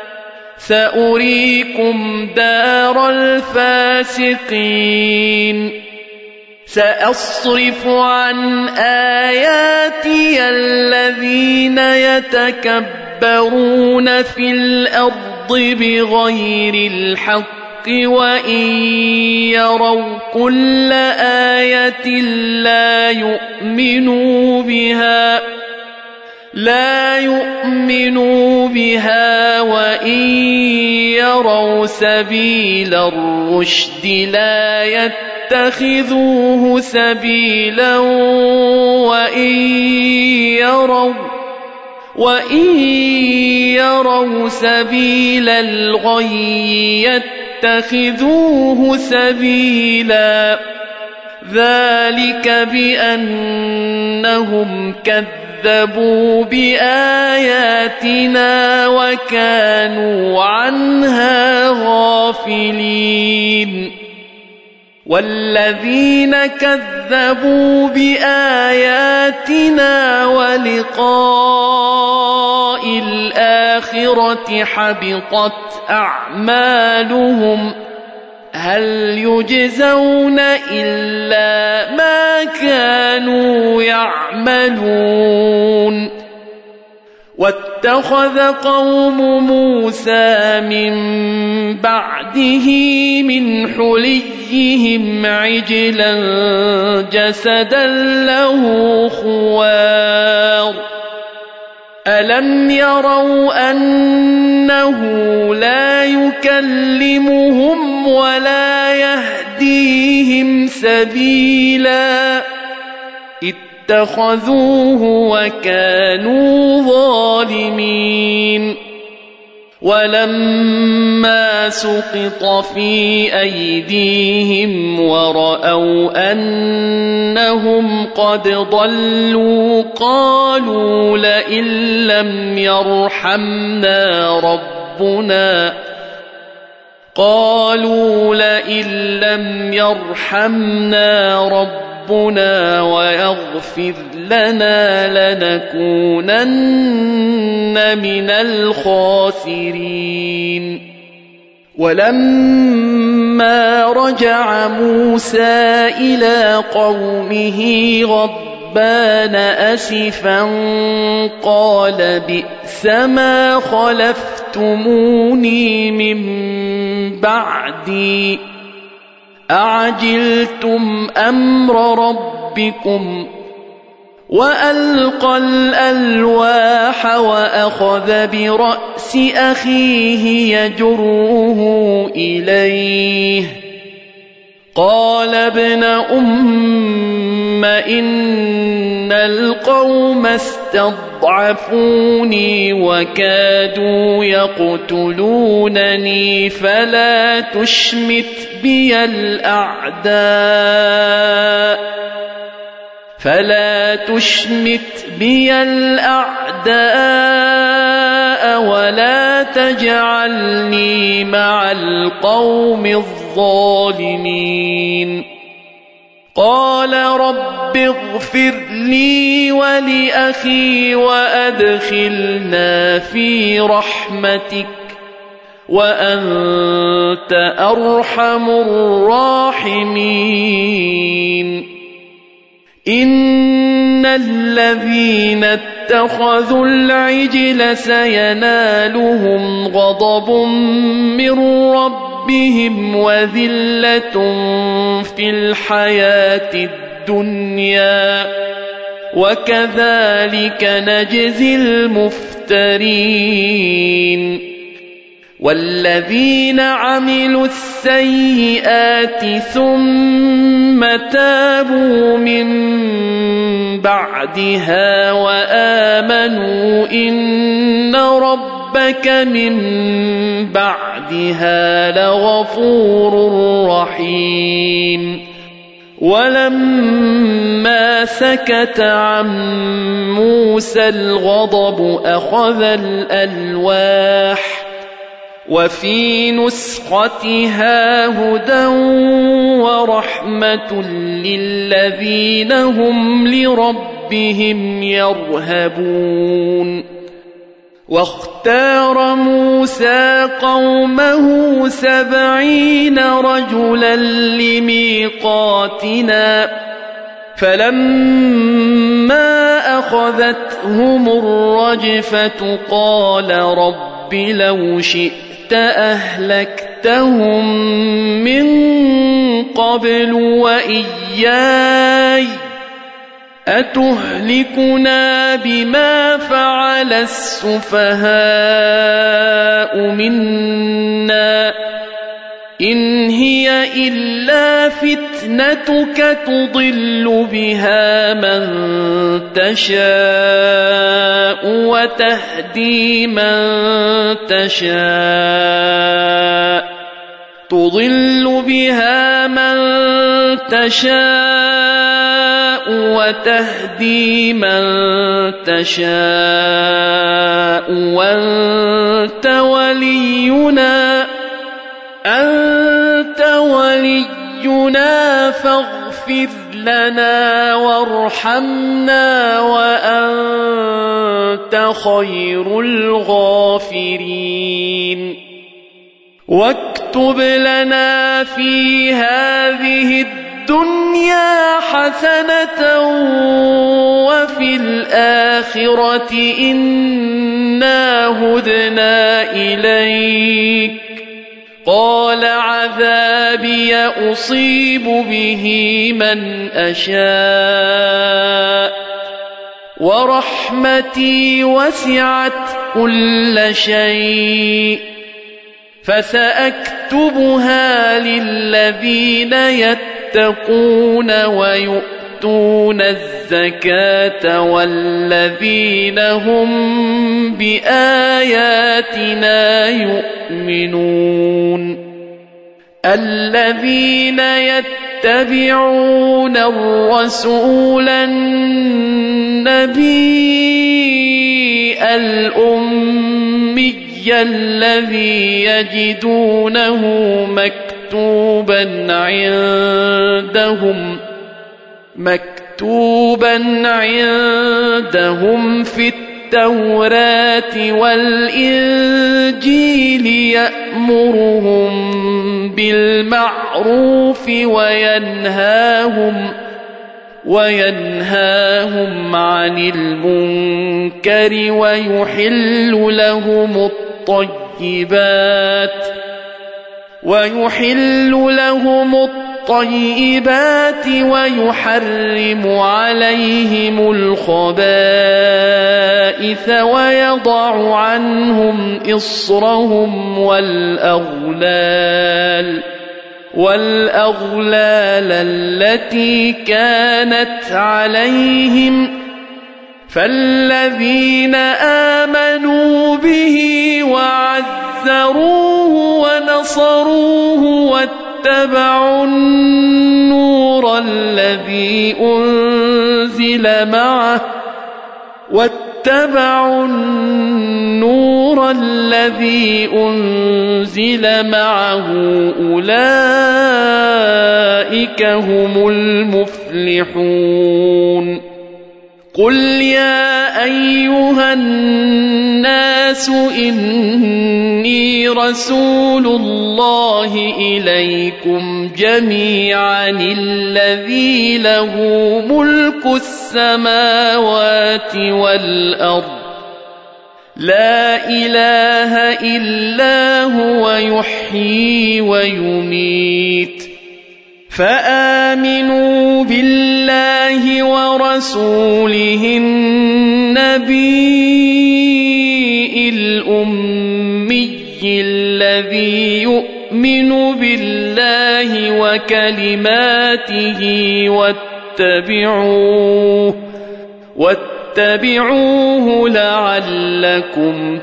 سأريكم دار الفاسقين سأصرف عن آياتي الذين يتكبرون في الأرض بغير الحق وإن يروا كل آية لا يؤمنوا بها وإن يروا سبيل الرشد لا يتخذوه سبيلا وإن يروا سبيل الغي يتخذوه سبيلا ذلك بأنهم كذبوا بآياتنا وكانوا عنها غافلين والذين كذبوا بآياتنا ولقاء الآخرة حبطت أعمالهم هل يجزون إلا ما كانوا يعملون واتخذ قوم موسى من بعده من حليهم عجلا جسدا له خوار ألم يروا أنه لا يكلمهم ولا يهديهم سبيلا اتخذوه وكانوا ظالمين ولما سقط في أيديهم ورأوا أنهم قد ضلوا قالوا لئن لم يرحمنا ربنا ويغفر لنا لنكونن من الخاسرين ولما رجع موسى إلى قومه غضبان أسفا قال بئس ما خلفتموني من بعدي أعجلتم أمر ربكم وألقى الألواح وأخذ برأس أخيه يجره إليه قال ابن أم إن القوم استضعفوني وكادوا يقتلونني فلا تشمت بي الأعداء ولا تجعلني مع القوم الظالمين قال رب اغفر لي ولأخي وأدخلنا في رحمتك وأنت أرحم الراحمين إن الذين اتخذوا العجل سينالهم غضب من ربهم وذلة في الحياة الدنيا وكذلك نجزي المفترين والذين عملوا السيئات ثم تابوا من بعدها وآمنوا إن ربك من بعدها لغفور رحيم ولما سكت عن موسى الغضب أخذ الألواح وفي نسختها هدى ورحمة للذين هم لربهم يرهبون واختار موسى قومه 70 رجلا لميقاتنا فلما أخذتهم الرجفة قال رب لو شئت أهلكتهم من قبل وإياي أتهلكنا بما فعل السفهاء منا إن هي إلا فتنتك تضل بها من تشاء وتهدي من تشاء تضل بها من تشاء وتهدي من تشاء أنت ولينا فاغفر لنا وارحمنا وأنت خير الغافرين واكتب لنا في هذه الدنيا حسنة وفي الآخرة إنا هدنا إليك قال عذابي أصيب به من أشاء ورحمتي وسعت كل شيء فسأكتبها للذين يتقون ويؤتون الزكاة والذين هم بآياتنا يؤمنون الذين يتبعون الرسول النبي الأمي الذي يجدونه مكتوبا عندهم في التوراة والإنجيل يأمرهم بالمعروف وينهاهم عن المنكر ويحل لهم الطيبات ويحرم عليهم الخبائث ويضع عنهم إصرهم والأغلال التي كانت عليهم فالذين آمنوا به وعزروه ونصروه واتبعوا النور الذي أنزل معه أولئك هم المفلحون قل يا أيها الناس إني رسول الله إليكم جميعا الذي له ملك السماوات والأرض لا إله إلا هو يحيي ويميت فآمنوا بالله ورسوله النبي الأمي الذي يؤمن بالله وكلماته واتبعوه لعلكم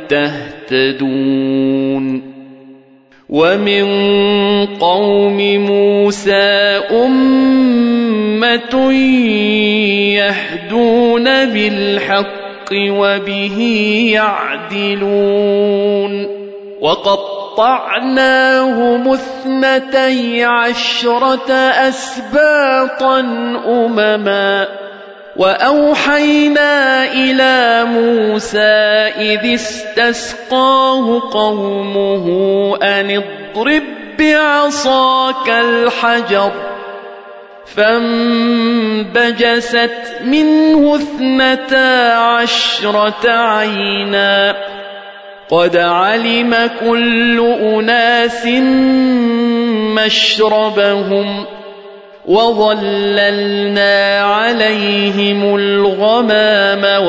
تهتدون ومن قوم موسى أمة يهدون بالحق وبه يعدلون وقطعناهم 12 أسباطا أمما وأوحينا إلى موسى إذ استسقاه قومه أن اضرب بعصاك الحجر فانبجست منه 12 عينا قد علم كل أناس مشربهم وظللنا عليهم الغمام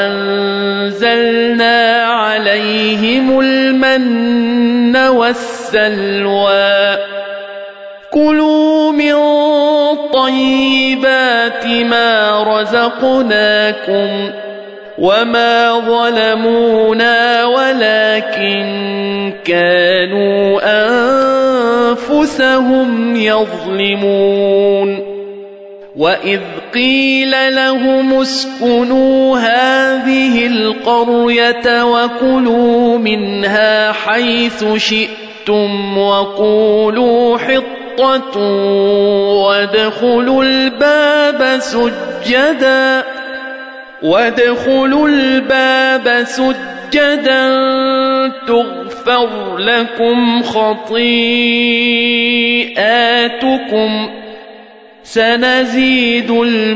وأنزلنا عليهم المن والسلوى كلوا من طيبات ما رزقناكم وما ظلمونا ولكن كانوا أنفسهم يظلمون وإذ قيل لهم اسكنوا هذه القرية وكلوا منها حيث شئتم وقولوا حطة وادخلوا الباب سجدا تغفر لكم خطيئاتكم سنزيد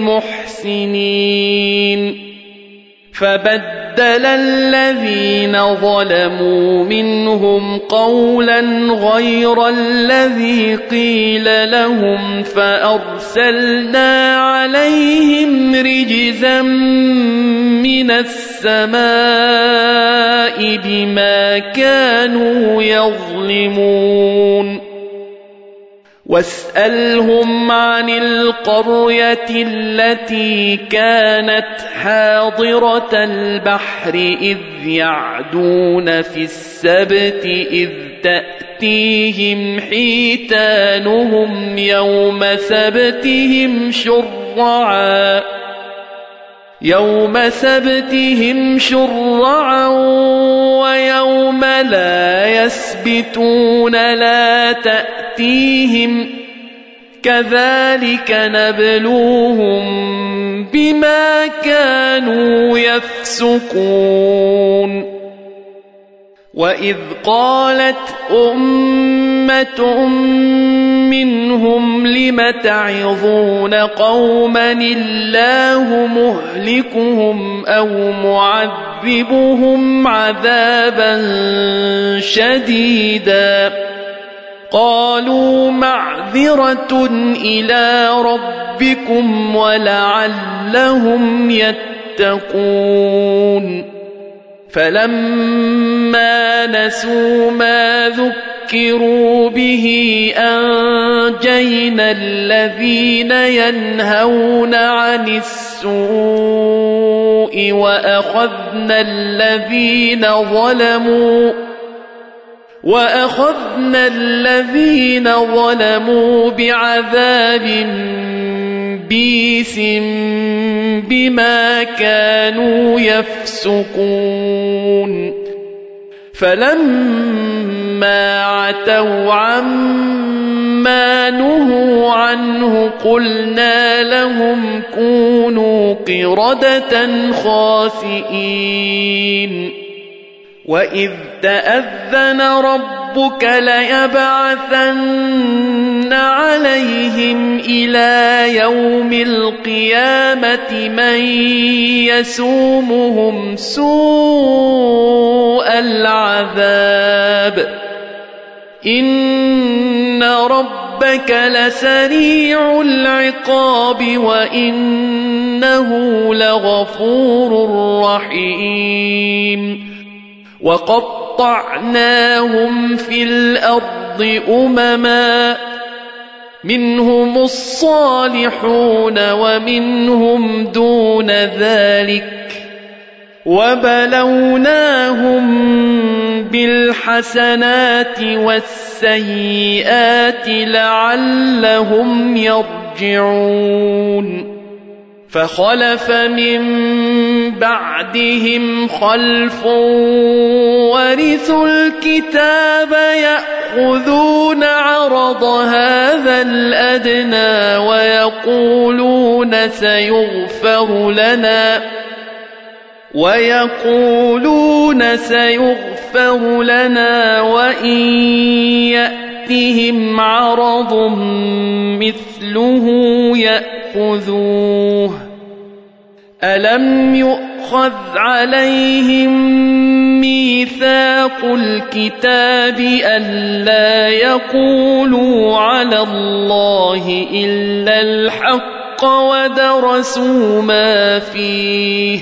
المحسنين فبدل الذين ظلموا منهم قولا غير الذي قيل لهم فأرسلنا عليهم رجزا من السماء بما كانوا يظلمون واسألهم عن القرية التي كانت حاضرة البحر إذ يعدون في السبت إذ تأتيهم حيتانهم يوم سبتهم شرعا ويوم لا يسبتون لا تأتيهم كذلك نبلوهم بما كانوا يفسقون وإذ قالت أمة منهم لم تعظون قوما الله مهلكهم أو معذبهم عذابا شديدا قالوا معذرة إلى ربكم ولعلهم يتقون فلما نسوا ما ذكروا به أنجينا الذين ينهون عن السوء وأخذنا الذين ظلموا بعذاب بئيس بما كانوا يفسقون فلما عتوا عما نهوا عنه قلنا لهم كونوا قردة خاسئين وإذ تأذن ربك ليبعثن عليهم إلى يوم القيامة من يسومهم سوء العذاب إن ربك لسريع العقاب وإنه لغفور رحيم وقطعناهم في الأرض أمما منهم الصالحون ومنهم دون ذلك وبلوناهم بالحسنات والسيئات لعلهم يرجعون فخلف من بعدهم خلف ورثوا الكتاب يأخذون عرض هذا الأدنى ويقولون سيغفر لنا وإن يأتهم عرض مثله يأخذوه ألم يؤخذ عليهم ميثاق الكتاب ألا يقولوا على الله إلا الحق ودرسوا ما فيه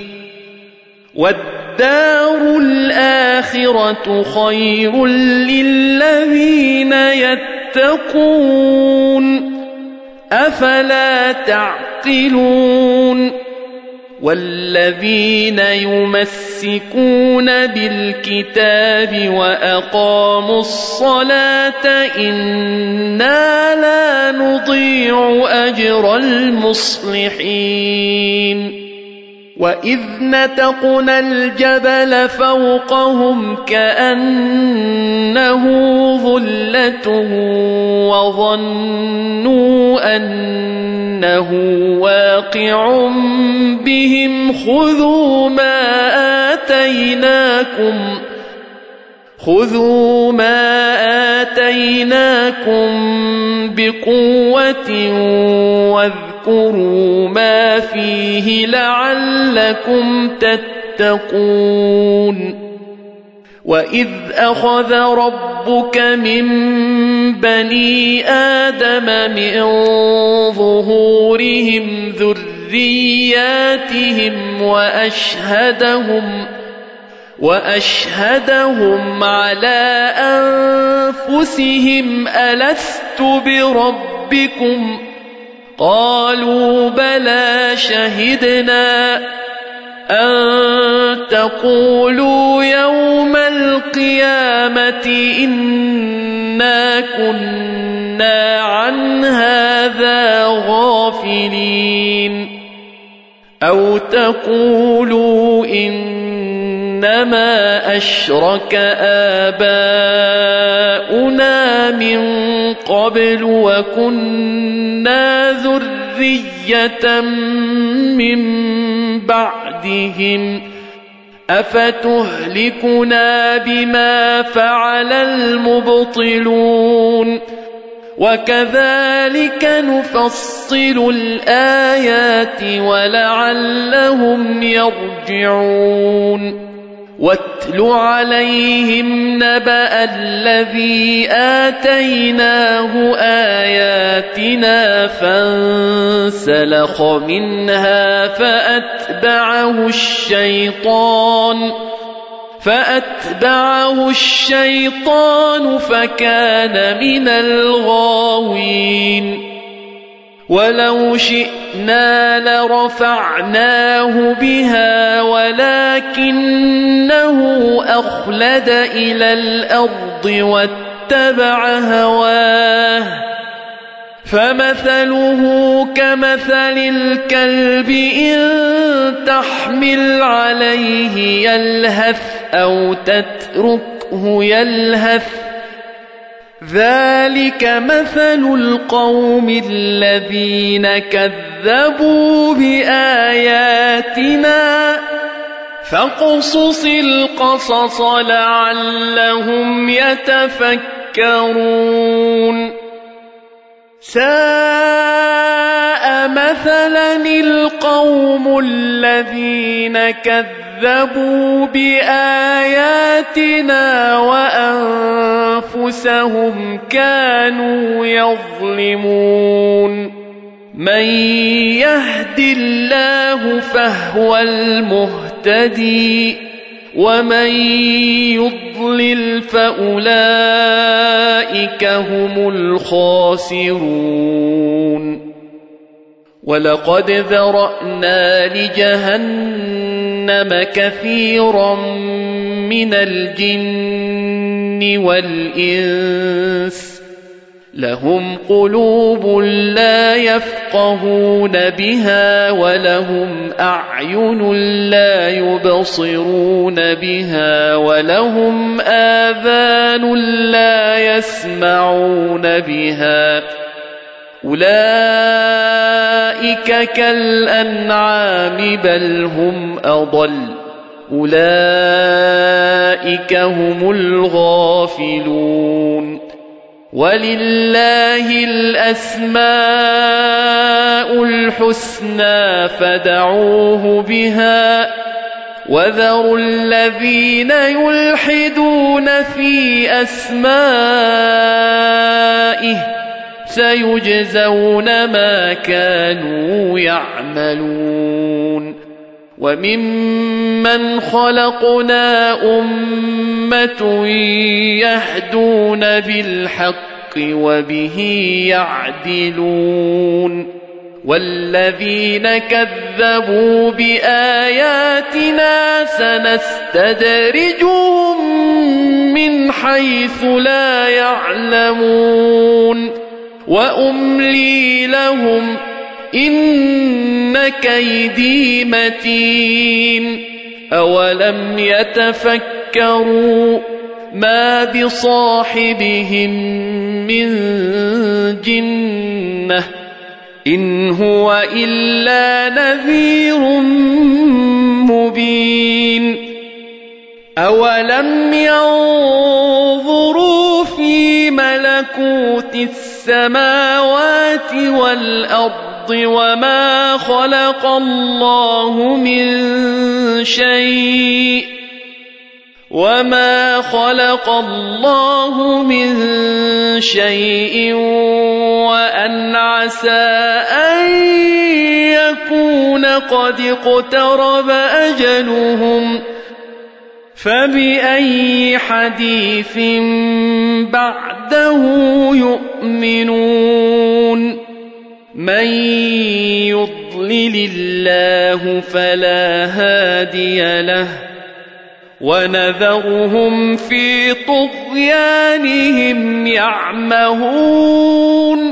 والدار الآخرة خير للذين يتقون أفلا تعقلون والذين يمسكون بالكتاب وأقاموا الصلاة إنا لا نضيع أجر المصلحين وإذ نتقنا الجبل فوقهم كأنه ظلة وظنوا أنه واقع بهم خذوا ما آتيناكم بقوة واذكروا ما فيه لعلكم تتقون وإذ أخذ ربك من بني آدم من ظهورهم ذرياتهم وأشهدهم على أنفسهم ألست بربكم قالوا بلى شهدنا أن تقولوا يوم القيامة إنا كنا عن هذا غافلين أو تقولوا إنما أشرك آباؤنا من قبل وكنا ذرية من بعدهم أفتهلكنا بما فعل المبطلون وكذلك نفصل الآيات ولعلهم يرجعون واتل عليهم نبأ الذي آتيناه آياتنا فانسلخ منها فأتبعه الشيطان فكان من الغاوين ولو شئنا لرفعناه بها ولكنه أخلد إلى الأرض واتبع هواه فمثله كمثل الكلب إن تحمل عليه يلهث أو تتركه يلهث ذلك مثل القوم الذين كذبوا بآياتنا فاقصص القصص لعلهم يتفكرون ساء مثلا القوم الذين كذبوا بآياتنا وأنفسهم كانوا يظلمون من يهد الله فهو المهتدي ومن يضلل فأولئك هم الخاسرون ولقد ذرأنا لجهنم كثيرا من الجن والإنس لهم قلوب لا يفقهون بها ولهم أعين لا يبصرون بها ولهم آذان لا يسمعون بها أولئك كالأنعام بل هم أضل أولئك هم الغافلون ولله الأسماء الحسنى فادعوه بها وذروا الذين يلحدون في أسمائه سيجزون ما كانوا يعملون وممن خلقنا أمة يهدون بالحق وبه يعدلون والذين كذبوا بآياتنا سنستدرجهم من حيث لا يعلمون وأملي لهم إن كيدي متين أولم يتفكروا ما بصاحبهم من جنة إن هو إلا نذير مبين أولم ينظروا في ملكوت السماوات والأرض وما خلق الله من شيء وأن عسى أن يكون قد اقترب أجلهم فبأي حديث بعده يؤمنون من يضلل الله فلا هادي له ونذرهم في طغيانهم يعمهون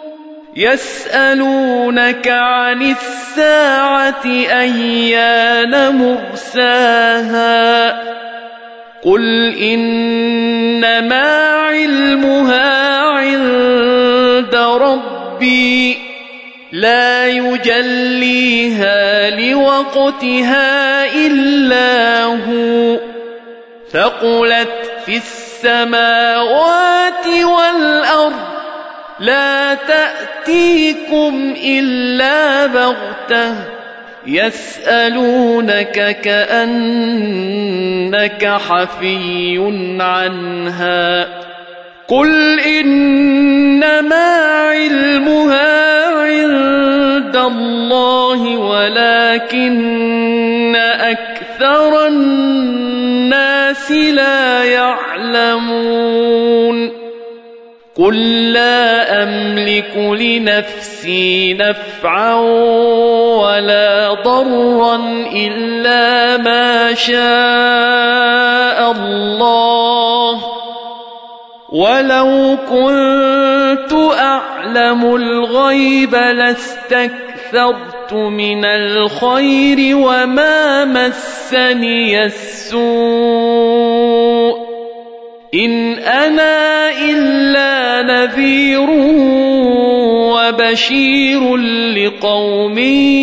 يسألونك عن الساعة أيان مرساها قل إنما علمها عند ربي لا يجليها لوقتها إلا هو ثقلت في السماوات والأرض لا تأتيكم إلا بغتة يسألونك كأنك حفي عنها قل إنما علمها عند الله ولكن أكثر الناس لا يعلمون قل لا أملك لنفسي نفعا ولا ضرا إلا ما شاء الله ولو كنت أعلم الغيب لاستكثرت من الخير وما مسني السوء إن أنا إلا نذير وبشير لقوم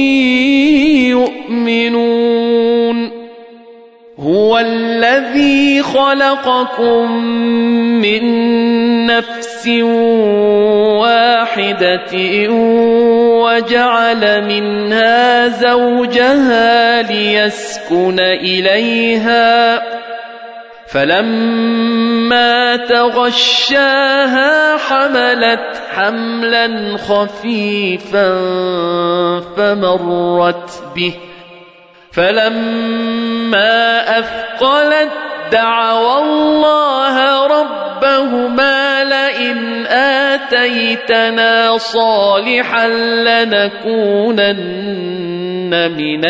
يؤمنون هو الذي خلقكم من نفس واحدة وجعل منها زوجها ليسكن إليها فلما تغشاها حملت حملا خفيفا فمرت به فلما أثقلت دعوا الله ربهما لئن آتيتنا صالحا لنكونن من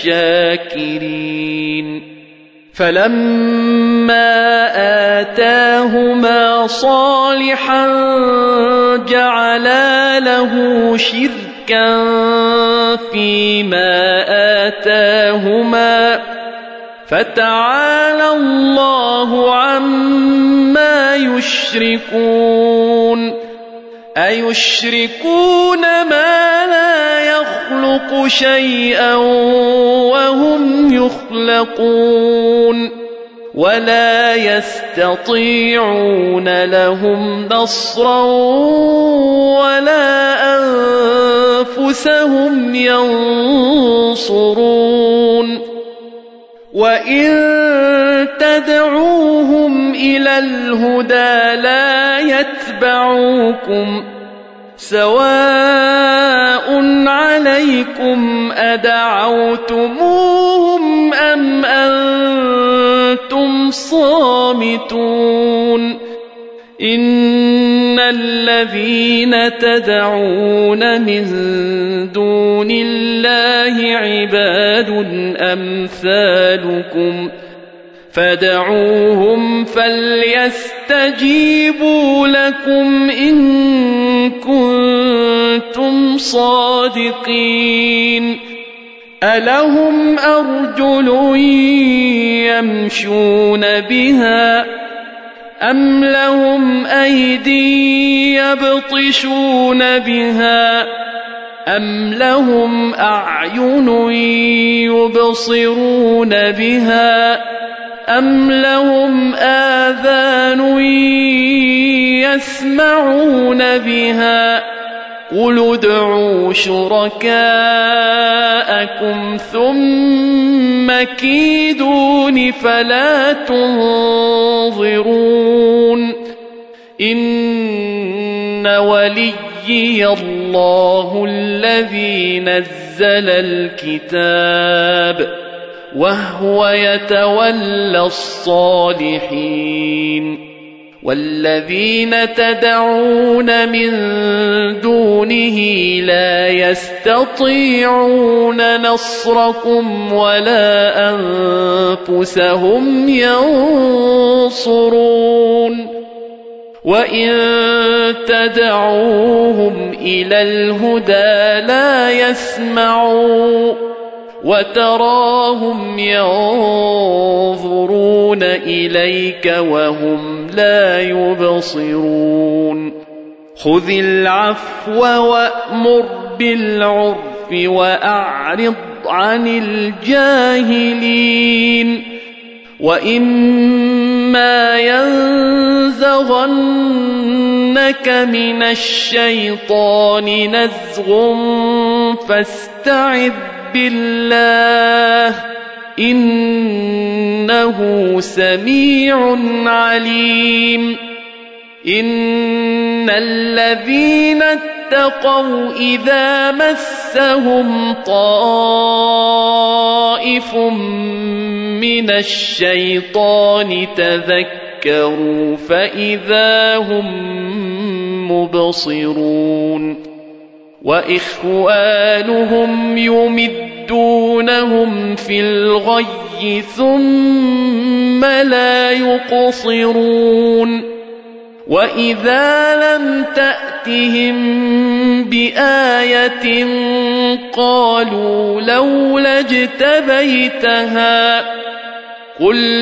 الشاكرين فلما آتاهما صالحا جعلا له شركا فيما آتاهما فتعالى الله عما يشركون أيشركون ما لا يخلق شيئا وهم يخلقون ولا يستطيعون لهم نصرا ولا أنفسهم ينصرون وإن تدعوهم إلى الهدى لا يتبعوكم سواء عليكم أدعوتموهم أم أنتم صامتون إن الذين تدعون من دون الله عباد أمثالكم فادعوهم فليستجيبوا لكم إن كنتم صادقين ألهم أرجل يمشون بها أم لهم أيدي يبطشون بها أم لهم أعين يبصرون بها أم لهم آذان يسمعون بها قل ادعوا شركاءكم ثم كيدون فلا تنظرون إن وليي الله الذي نزل الكتاب وهو يتولى الصالحين والذين تدعون من دونه لا يستطيعون نصركم ولا أنفسهم ينصرون وإن تدعوهم إلى الهدى لا يسمعون وتراهم ينظرون إليك وهم لا يبصرون خذ العفو وأمر بالعرف وأعرض عن الجاهلين وإما ينزغنك من الشيطان نزغ فاستعذ بالله إنه سميع عليم إن الذين اتقوا إذا مسهم طائف من الشيطان تذكروا فإذا هم مبصرون وإخوانهم يمدونهم في الغي ثم لا يقصرون وإذا لم تأتهم بآية قالوا لولا اجتبيتها قل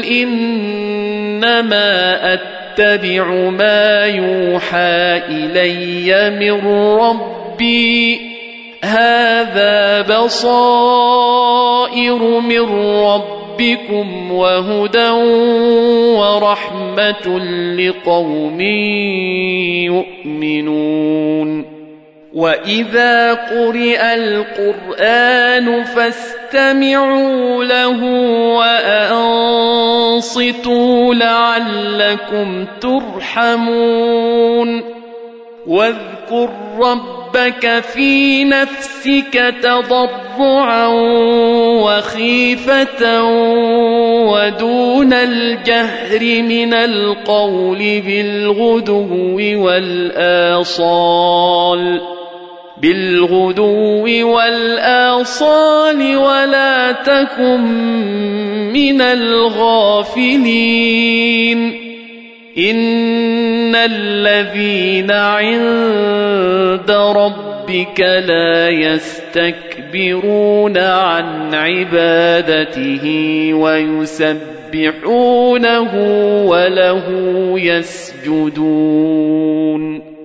إنما أتبع ما يوحى إلي من ربي هذا بصائر من ربكم وهدى ورحمة لقوم يؤمنون وإذا قرئ القرآن فاستمعوا له وأنصتوا لعلكم ترحمون واذكر ربك في نفسك تضرعا وخيفة ودون الجهر من القول بالغدو والآصال ولا تكن من الغافلين إن الذين عند ربك لا يستكبرون عن عبادته ويسبحونه وله يسجدون